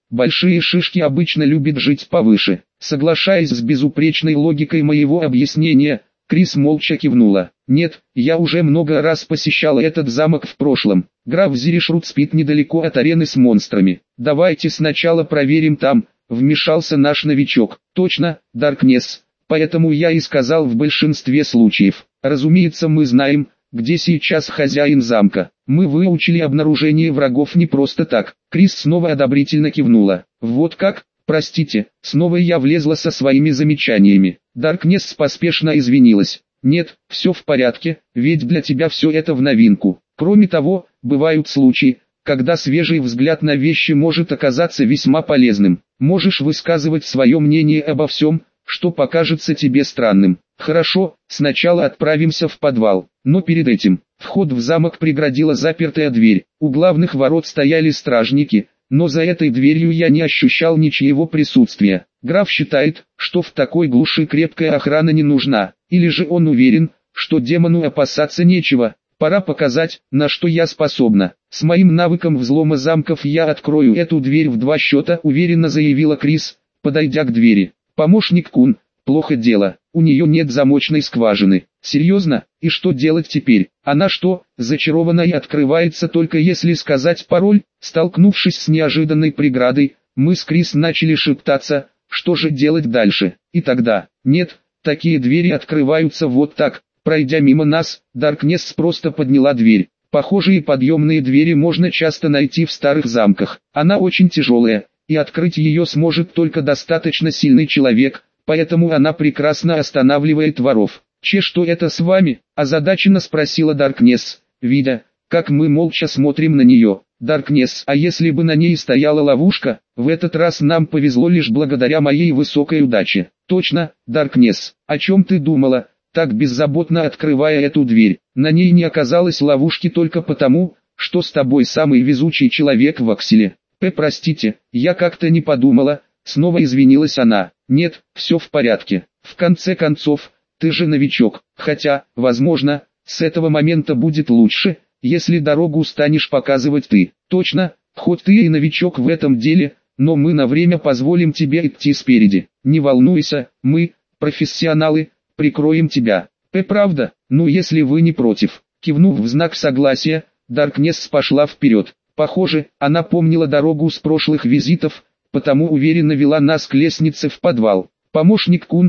Большие шишки обычно любят жить повыше. Соглашаясь с безупречной логикой моего объяснения, Крис молча кивнула. Нет, я уже много раз посещал этот замок в прошлом. Граф Зиришрут спит недалеко от арены с монстрами. Давайте сначала проверим там, вмешался наш новичок. Точно, Даркнесс. Поэтому я и сказал в большинстве случаев. Разумеется, мы знаем, где сейчас хозяин замка. Мы выучили обнаружение врагов не просто так. Крис снова одобрительно кивнула. Вот как? Простите, снова я влезла со своими замечаниями. Даркнесс поспешно извинилась. Нет, все в порядке, ведь для тебя все это в новинку. Кроме того, бывают случаи, когда свежий взгляд на вещи может оказаться весьма полезным. Можешь высказывать свое мнение обо всем, что покажется тебе странным. Хорошо, сначала отправимся в подвал, но перед этим, вход в замок преградила запертая дверь. У главных ворот стояли стражники, но за этой дверью я не ощущал ничьего присутствия. Граф считает, что в такой глуши крепкая охрана не нужна, или же он уверен, что демону опасаться нечего. Пора показать, на что я способна. С моим навыком взлома замков я открою эту дверь в 2 счета, уверенно заявила Крис, подойдя к двери. Помощник Кун, плохо дело, у нее нет замочной скважины. Серьезно? И что делать теперь? Она что, зачарована и открывается только если сказать пароль? Столкнувшись с неожиданной преградой, мы с Крис начали шептаться, что же делать дальше. И тогда, нет, такие двери открываются вот так. Пройдя мимо нас, Даркнесс просто подняла дверь. Похожие подъемные двери можно часто найти в старых замках. Она очень тяжелая, и открыть ее сможет только достаточно сильный человек, поэтому она прекрасно останавливает воров. «Че, что это с вами?» – озадаченно спросила Даркнесс, видя, как мы молча смотрим на нее. «Даркнесс, а если бы на ней стояла ловушка, в этот раз нам повезло лишь благодаря моей высокой удаче». «Точно, Даркнесс, о чем ты думала?» Так беззаботно открывая эту дверь, на ней не оказалось ловушки только потому, что с тобой самый везучий человек в Акселе. Простите, я как-то не подумала, снова извинилась она. Нет, все в порядке. В конце концов, ты же новичок, хотя, возможно, с этого момента будет лучше, если дорогу станешь показывать ты. Точно, хоть ты и новичок в этом деле, но мы на время позволим тебе идти спереди. Не волнуйся, мы, профессионалы, прикроем тебя. Правда? Ну если вы не против. Кивнув в знак согласия, Даркнесс пошла вперед. Похоже, она помнила дорогу с прошлых визитов, потому уверенно вела нас к лестнице в подвал. Помощник Кун,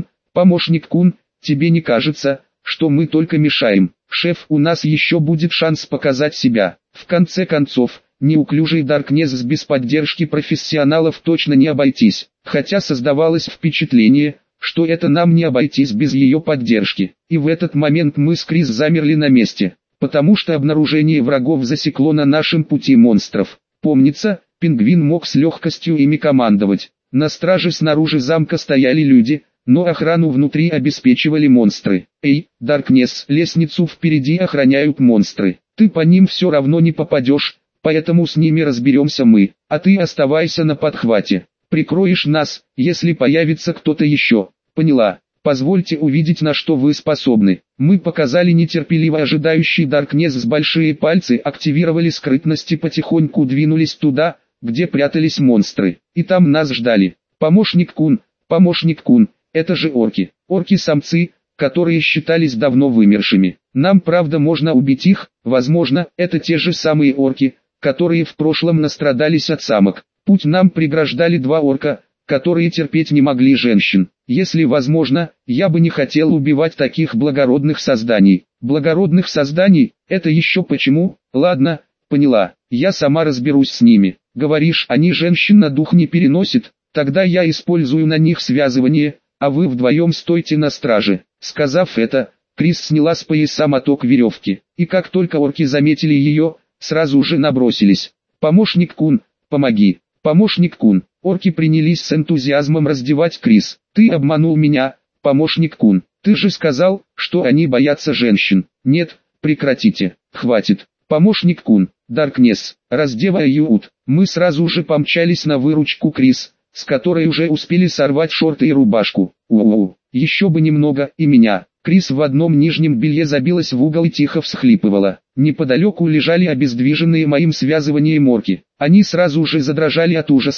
тебе не кажется, что мы только мешаем? Шеф, у нас еще будет шанс показать себя. В конце концов, неуклюжий Даркнесс без поддержки профессионалов точно не обойтись. Хотя создавалось впечатление, что это нам не обойтись без ее поддержки. И в этот момент мы с Крис замерли на месте, потому что обнаружение врагов засекло на нашем пути монстров. Помнится, пингвин мог с легкостью ими командовать. На страже снаружи замка стояли люди, но охрану внутри обеспечивали монстры. Эй, Даркнесс, лестницу впереди охраняют монстры. Ты по ним все равно не попадешь, поэтому с ними разберемся мы, а ты оставайся на подхвате. Прикроешь нас, если появится кто-то еще. Поняла. Позвольте увидеть, на что вы способны. Мы показали нетерпеливо ожидающий Даркнесс с большие пальцы, активировали скрытность и потихоньку двинулись туда, где прятались монстры. И там нас ждали. Помощник Кун, это же орки. Орки-самцы, которые считались давно вымершими. Нам правда можно убить их, возможно, это те же самые орки, которые в прошлом настрадались от самок. Путь нам преграждали 2 орка, которые терпеть не могли женщин. Если возможно, я бы не хотел убивать таких благородных созданий. Благородных созданий? Это еще почему? Ладно, поняла, я сама разберусь с ними. Говоришь, они женщин на дух не переносят? Тогда я использую на них связывание, а вы вдвоем стойте на страже. Сказав это, Крис сняла с пояса моток веревки, и как только орки заметили ее, сразу же набросились. Помощник Кун, помоги. Помощник Кун. Орки принялись с энтузиазмом раздевать Крис. Ты обманул меня, помощник Кун. Ты же сказал, что они боятся женщин. Нет, прекратите. Хватит. Помощник Кун. Даркнесс. Раздевая Юут, мы сразу же помчались на выручку Крис, с которой уже успели сорвать шорты и рубашку. Еще бы немного, и меня. Крис в одном нижнем белье забилась в угол и тихо всхлипывала. Неподалеку лежали обездвиженные моим связыванием орки. Они сразу же задрожали от ужаса,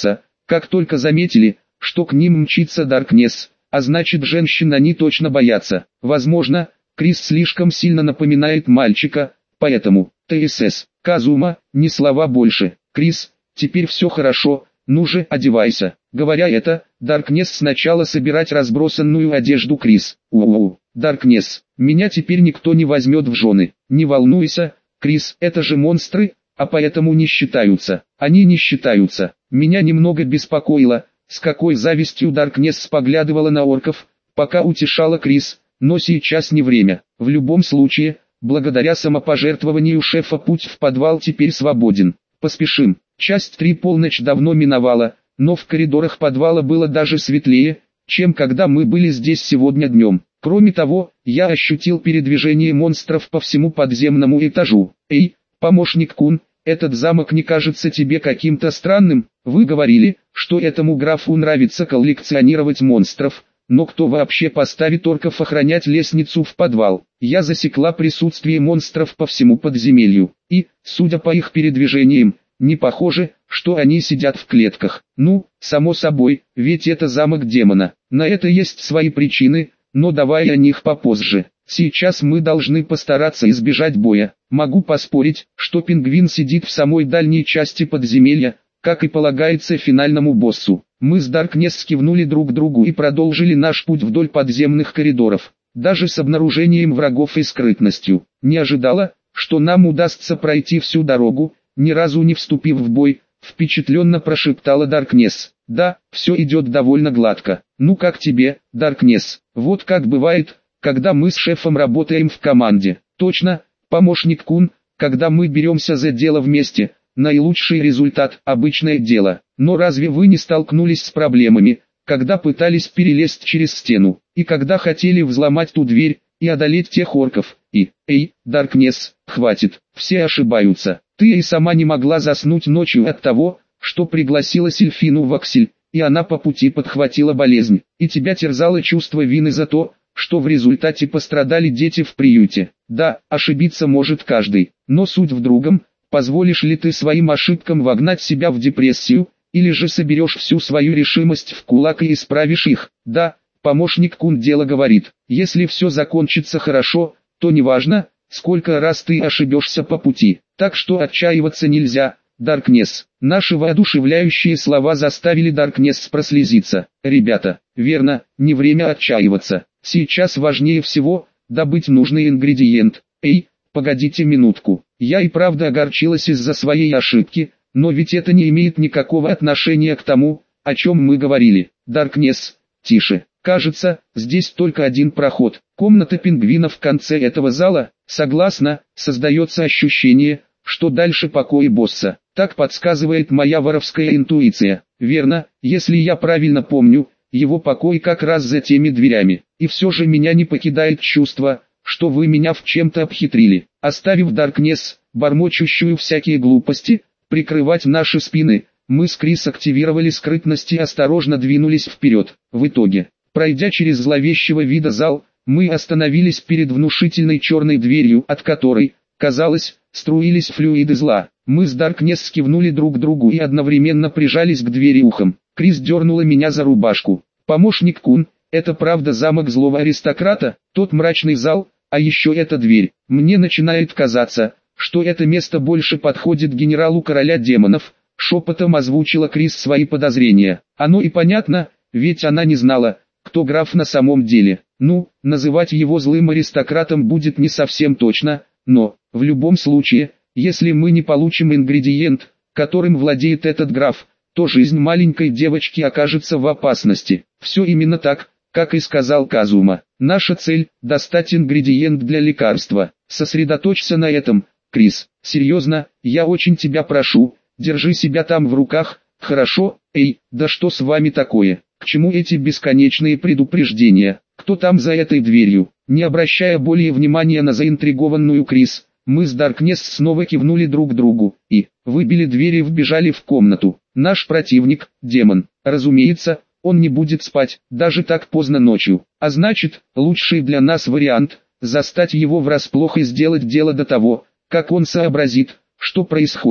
как только заметили, что к ним мчится Даркнесс, а значит женщин они точно боятся. Возможно, Крис слишком сильно напоминает мальчика, поэтому, ТСС, Казума, ни слова больше. Крис, теперь все хорошо, ну же, одевайся. Говоря это, Даркнесс сначала собирать разбросанную одежду Крис. Даркнесс, меня теперь никто не возьмет в жены. Не волнуйся, Крис, это же монстры, а поэтому не считаются. Они не считаются. Меня немного беспокоило, с какой завистью Даркнесс поглядывала на орков, пока утешала Крис, но сейчас не время. В любом случае, благодаря самопожертвованию шефа путь в подвал теперь свободен. Поспешим. Часть 3 полночь давно миновала, но в коридорах подвала было даже светлее, чем когда мы были здесь сегодня днем. Кроме того, я ощутил передвижение монстров по всему подземному этажу. Эй, помощник Кун, этот замок не кажется тебе каким-то странным? Вы говорили, что этому графу нравится коллекционировать монстров, но кто вообще поставит орков охранять лестницу в подвал? Я засекла присутствие монстров по всему подземелью, и, судя по их передвижениям, не похоже, что они сидят в клетках. Ну, само собой, ведь это замок демона. На это есть свои причины, но давай о них попозже. Сейчас мы должны постараться избежать боя. Могу поспорить, что пингвин сидит в самой дальней части подземелья, как и полагается финальному боссу. Мы с Даркнесс кивнули друг другу и продолжили наш путь вдоль подземных коридоров. Даже с обнаружением врагов и скрытностью. Не ожидала, что нам удастся пройти всю дорогу, ни разу не вступив в бой, впечатленно прошептала Даркнесс. Да, все идет довольно гладко. Ну как тебе, Даркнесс? Вот как бывает, когда мы с шефом работаем в команде. Точно, помощник Кун, когда мы беремся за дело вместе, наилучший результат – обычное дело. Но разве вы не столкнулись с проблемами, когда пытались перелезть через стену, и когда хотели взломать ту дверь, и одолеть тех орков, эй, Даркнесс, хватит, все ошибаются. Ты и сама не могла заснуть ночью от того, что пригласила Сильфину в Аксель, и она по пути подхватила болезнь, и тебя терзало чувство вины за то, что в результате пострадали дети в приюте. Да, ошибиться может каждый, но суть в другом, позволишь ли ты своим ошибкам вогнать себя в депрессию, или же соберешь всю свою решимость в кулак и исправишь их. Да, помощник Кун дело говорит, если все закончится хорошо, то неважно, сколько раз ты ошибешься по пути, так что отчаиваться нельзя, Даркнесс. Наши воодушевляющие слова заставили Даркнесс прослезиться. Ребята, верно, не время отчаиваться, сейчас важнее всего, добыть нужный ингредиент. Эй, погодите минутку, я и правда огорчилась из-за своей ошибки, но ведь это не имеет никакого отношения к тому, о чем мы говорили. Даркнесс, тише. Кажется, здесь только один проход. Комната пингвина в конце этого зала. Согласно, создается ощущение, что дальше покои босса. Так подсказывает моя воровская интуиция. Верно, если я правильно помню, его покой как раз за теми дверями. И все же меня не покидает чувство, что вы меня в чем-то обхитрили. Оставив Даркнесс, бормочущую всякие глупости, прикрывать наши спины, мы с Крис активировали скрытность и осторожно двинулись вперед. В итоге, пройдя через зловещего вида зал, мы остановились перед внушительной черной дверью, от которой, казалось, струились флюиды зла. Мы с Даркнесс кивнули друг другу и одновременно прижались к двери ухом. Крис дернула меня за рубашку. «Помощник Кун, это правда замок злого аристократа, тот мрачный зал, а еще эта дверь. Мне начинает казаться, что это место больше подходит генералу короля демонов», шепотом озвучила Крис свои подозрения. Оно и понятно, ведь она не знала, кто граф на самом деле. Ну, называть его злым аристократом будет не совсем точно, но, в любом случае, если мы не получим ингредиент, которым владеет этот граф, то жизнь маленькой девочки окажется в опасности. Все именно так, как и сказал Казума. Наша цель – достать ингредиент для лекарства. Сосредоточься на этом, Крис. Серьезно, я очень тебя прошу, держи себя там в руках, хорошо? Эй, да что с вами такое? К чему эти бесконечные предупреждения? Кто там за этой дверью? Не обращая более внимания на заинтригованную Крис, мы с Даркнесс снова кивнули друг другу и, выбили дверь и вбежали в комнату. Наш противник – демон. Разумеется, он не будет спать, даже так поздно ночью. А значит, лучший для нас вариант – застать его врасплох и сделать дело до того, как он сообразит, что происходит.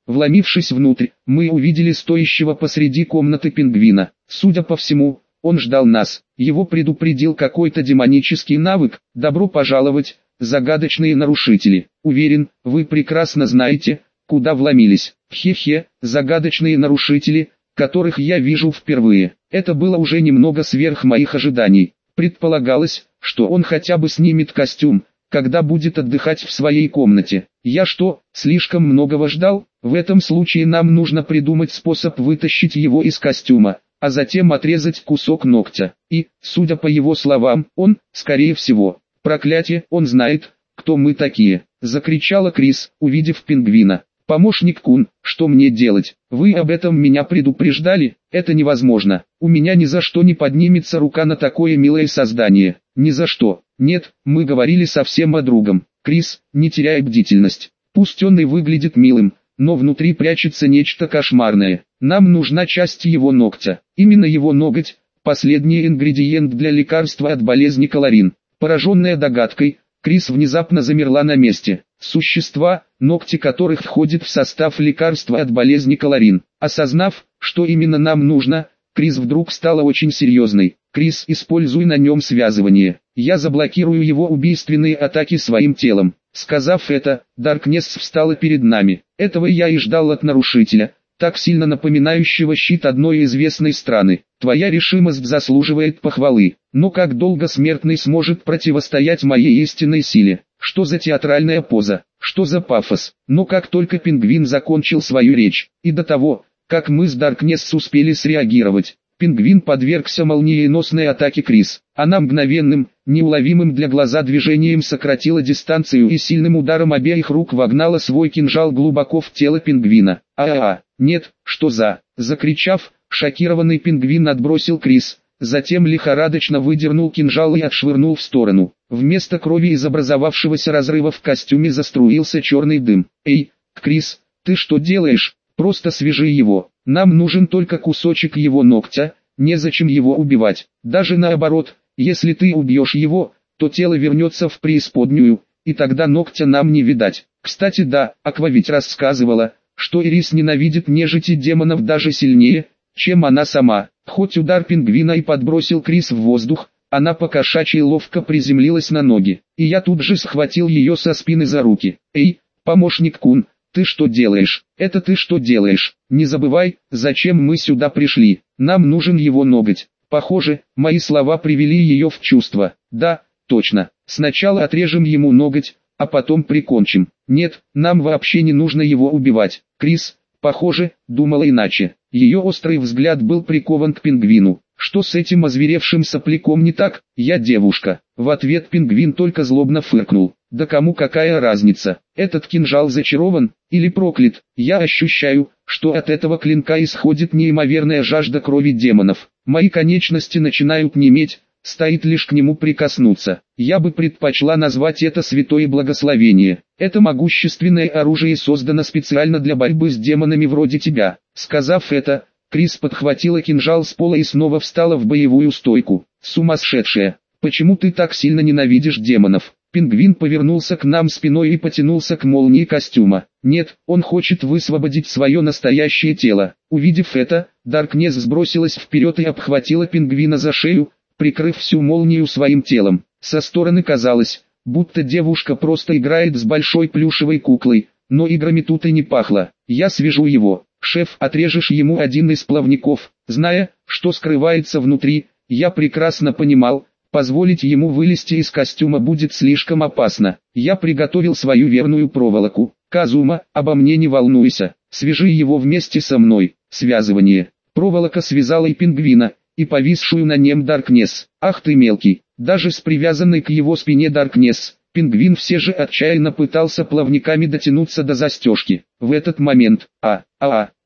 Вломившись внутрь, мы увидели стоящего посреди комнаты пингвина. Судя по всему, он ждал нас. Его предупредил какой-то демонический навык. Добро пожаловать, загадочные нарушители. Уверен, вы прекрасно знаете, куда вломились. Хе-хе, загадочные нарушители, которых я вижу впервые. Это было уже немного сверх моих ожиданий. Предполагалось, что он хотя бы снимет костюм, когда будет отдыхать в своей комнате. Я что, слишком многого ждал? В этом случае нам нужно придумать способ вытащить его из костюма, а затем отрезать кусок ногтя. И, судя по его словам, он, скорее всего, проклятие, он знает, кто мы такие. Закричала Крис, увидев пингвина. «Помощник Кун, что мне делать? Вы об этом меня предупреждали? Это невозможно. У меня ни за что не поднимется рука на такое милое создание. Ни за что. Нет, мы говорили совсем о другом. Крис, не теряй бдительность. Пусть он и выглядит милым, но внутри прячется нечто кошмарное. Нам нужна часть его ногтя. Именно его ноготь – последний ингредиент для лекарства от болезни Колорин». Пораженная догадкой, Крис внезапно замерла на месте. Существа, ногти которых входят в состав лекарства от болезни Колорин. Осознав, что именно нам нужно, Крис вдруг стала очень серьезной. «Крис, используй на нем связывание. Я заблокирую его убийственные атаки своим телом». Сказав это, Даркнесс встала перед нами. Этого я и ждал от нарушителя, так сильно напоминающего щит одной известной страны. Твоя решимость заслуживает похвалы. Но как долго смертный сможет противостоять моей истинной силе? Что за театральная поза? Что за пафос? Но как только пингвин закончил свою речь, и до того, как мы с Даркнесс успели среагировать, пингвин подвергся молниеносной атаке Крис. Она мгновенным, неуловимым для глаза движением сократила дистанцию и сильным ударом обеих рук вогнала свой кинжал глубоко в тело пингвина. Нет, что за... Закричав, шокированный пингвин отбросил Крис, затем лихорадочно выдернул кинжал и отшвырнул в сторону. Вместо крови из образовавшегося разрыва в костюме заструился черный дым. «Эй, Крис, ты что делаешь? Просто свяжи его. Нам нужен только кусочек его ногтя, незачем его убивать. Даже наоборот, если ты убьешь его, то тело вернется в преисподнюю, и тогда ногтя нам не видать». Кстати да, Аква ведь рассказывала, что Ирис ненавидит нежити демонов даже сильнее, чем она сама. Хоть удар пингвина и подбросил Крис в воздух, она по-кошачьи ловко приземлилась на ноги, и я тут же схватил ее со спины за руки. «Эй, помощник Кун, ты что делаешь? Это ты что делаешь? Не забывай, зачем мы сюда пришли. Нам нужен его ноготь». Похоже, мои слова привели ее в чувство. «Да, точно. Сначала отрежем ему ноготь, а потом прикончим. Нет, нам вообще не нужно его убивать». Крис, похоже, думала иначе. Ее острый взгляд был прикован к пингвину. «Что с этим озверевшим сопляком не так? Я девушка». В ответ пингвин только злобно фыркнул. «Да кому какая разница? Этот кинжал зачарован или проклят? Я ощущаю, что от этого клинка исходит неимоверная жажда крови демонов. Мои конечности начинают неметь, стоит лишь к нему прикоснуться. Я бы предпочла назвать это святое благословение. Это могущественное оружие создано специально для борьбы с демонами вроде тебя». Сказав это, Крис подхватила кинжал с пола и снова встала в боевую стойку. «Сумасшедшая! Почему ты так сильно ненавидишь демонов?» Пингвин повернулся к нам спиной и потянулся к молнии костюма. «Нет, он хочет высвободить свое настоящее тело». Увидев это, Даркнесс сбросилась вперед и обхватила пингвина за шею, прикрыв всю молнию своим телом. Со стороны казалось, будто девушка просто играет с большой плюшевой куклой, но играми тут и не пахло. «Я свяжу его. Шеф, отрежешь ему один из плавников». Зная, что скрывается внутри, я прекрасно понимал, позволить ему вылезти из костюма будет слишком опасно. Я приготовил свою верную проволоку. «Казума, обо мне не волнуйся, свяжи его вместе со мной». Связывание. Проволока связала и пингвина, и повисшую на нем Даркнесс. «Ах ты мелкий!» Даже с привязанной к его спине Даркнесс, пингвин все же отчаянно пытался плавниками дотянуться до застежки. В этот момент,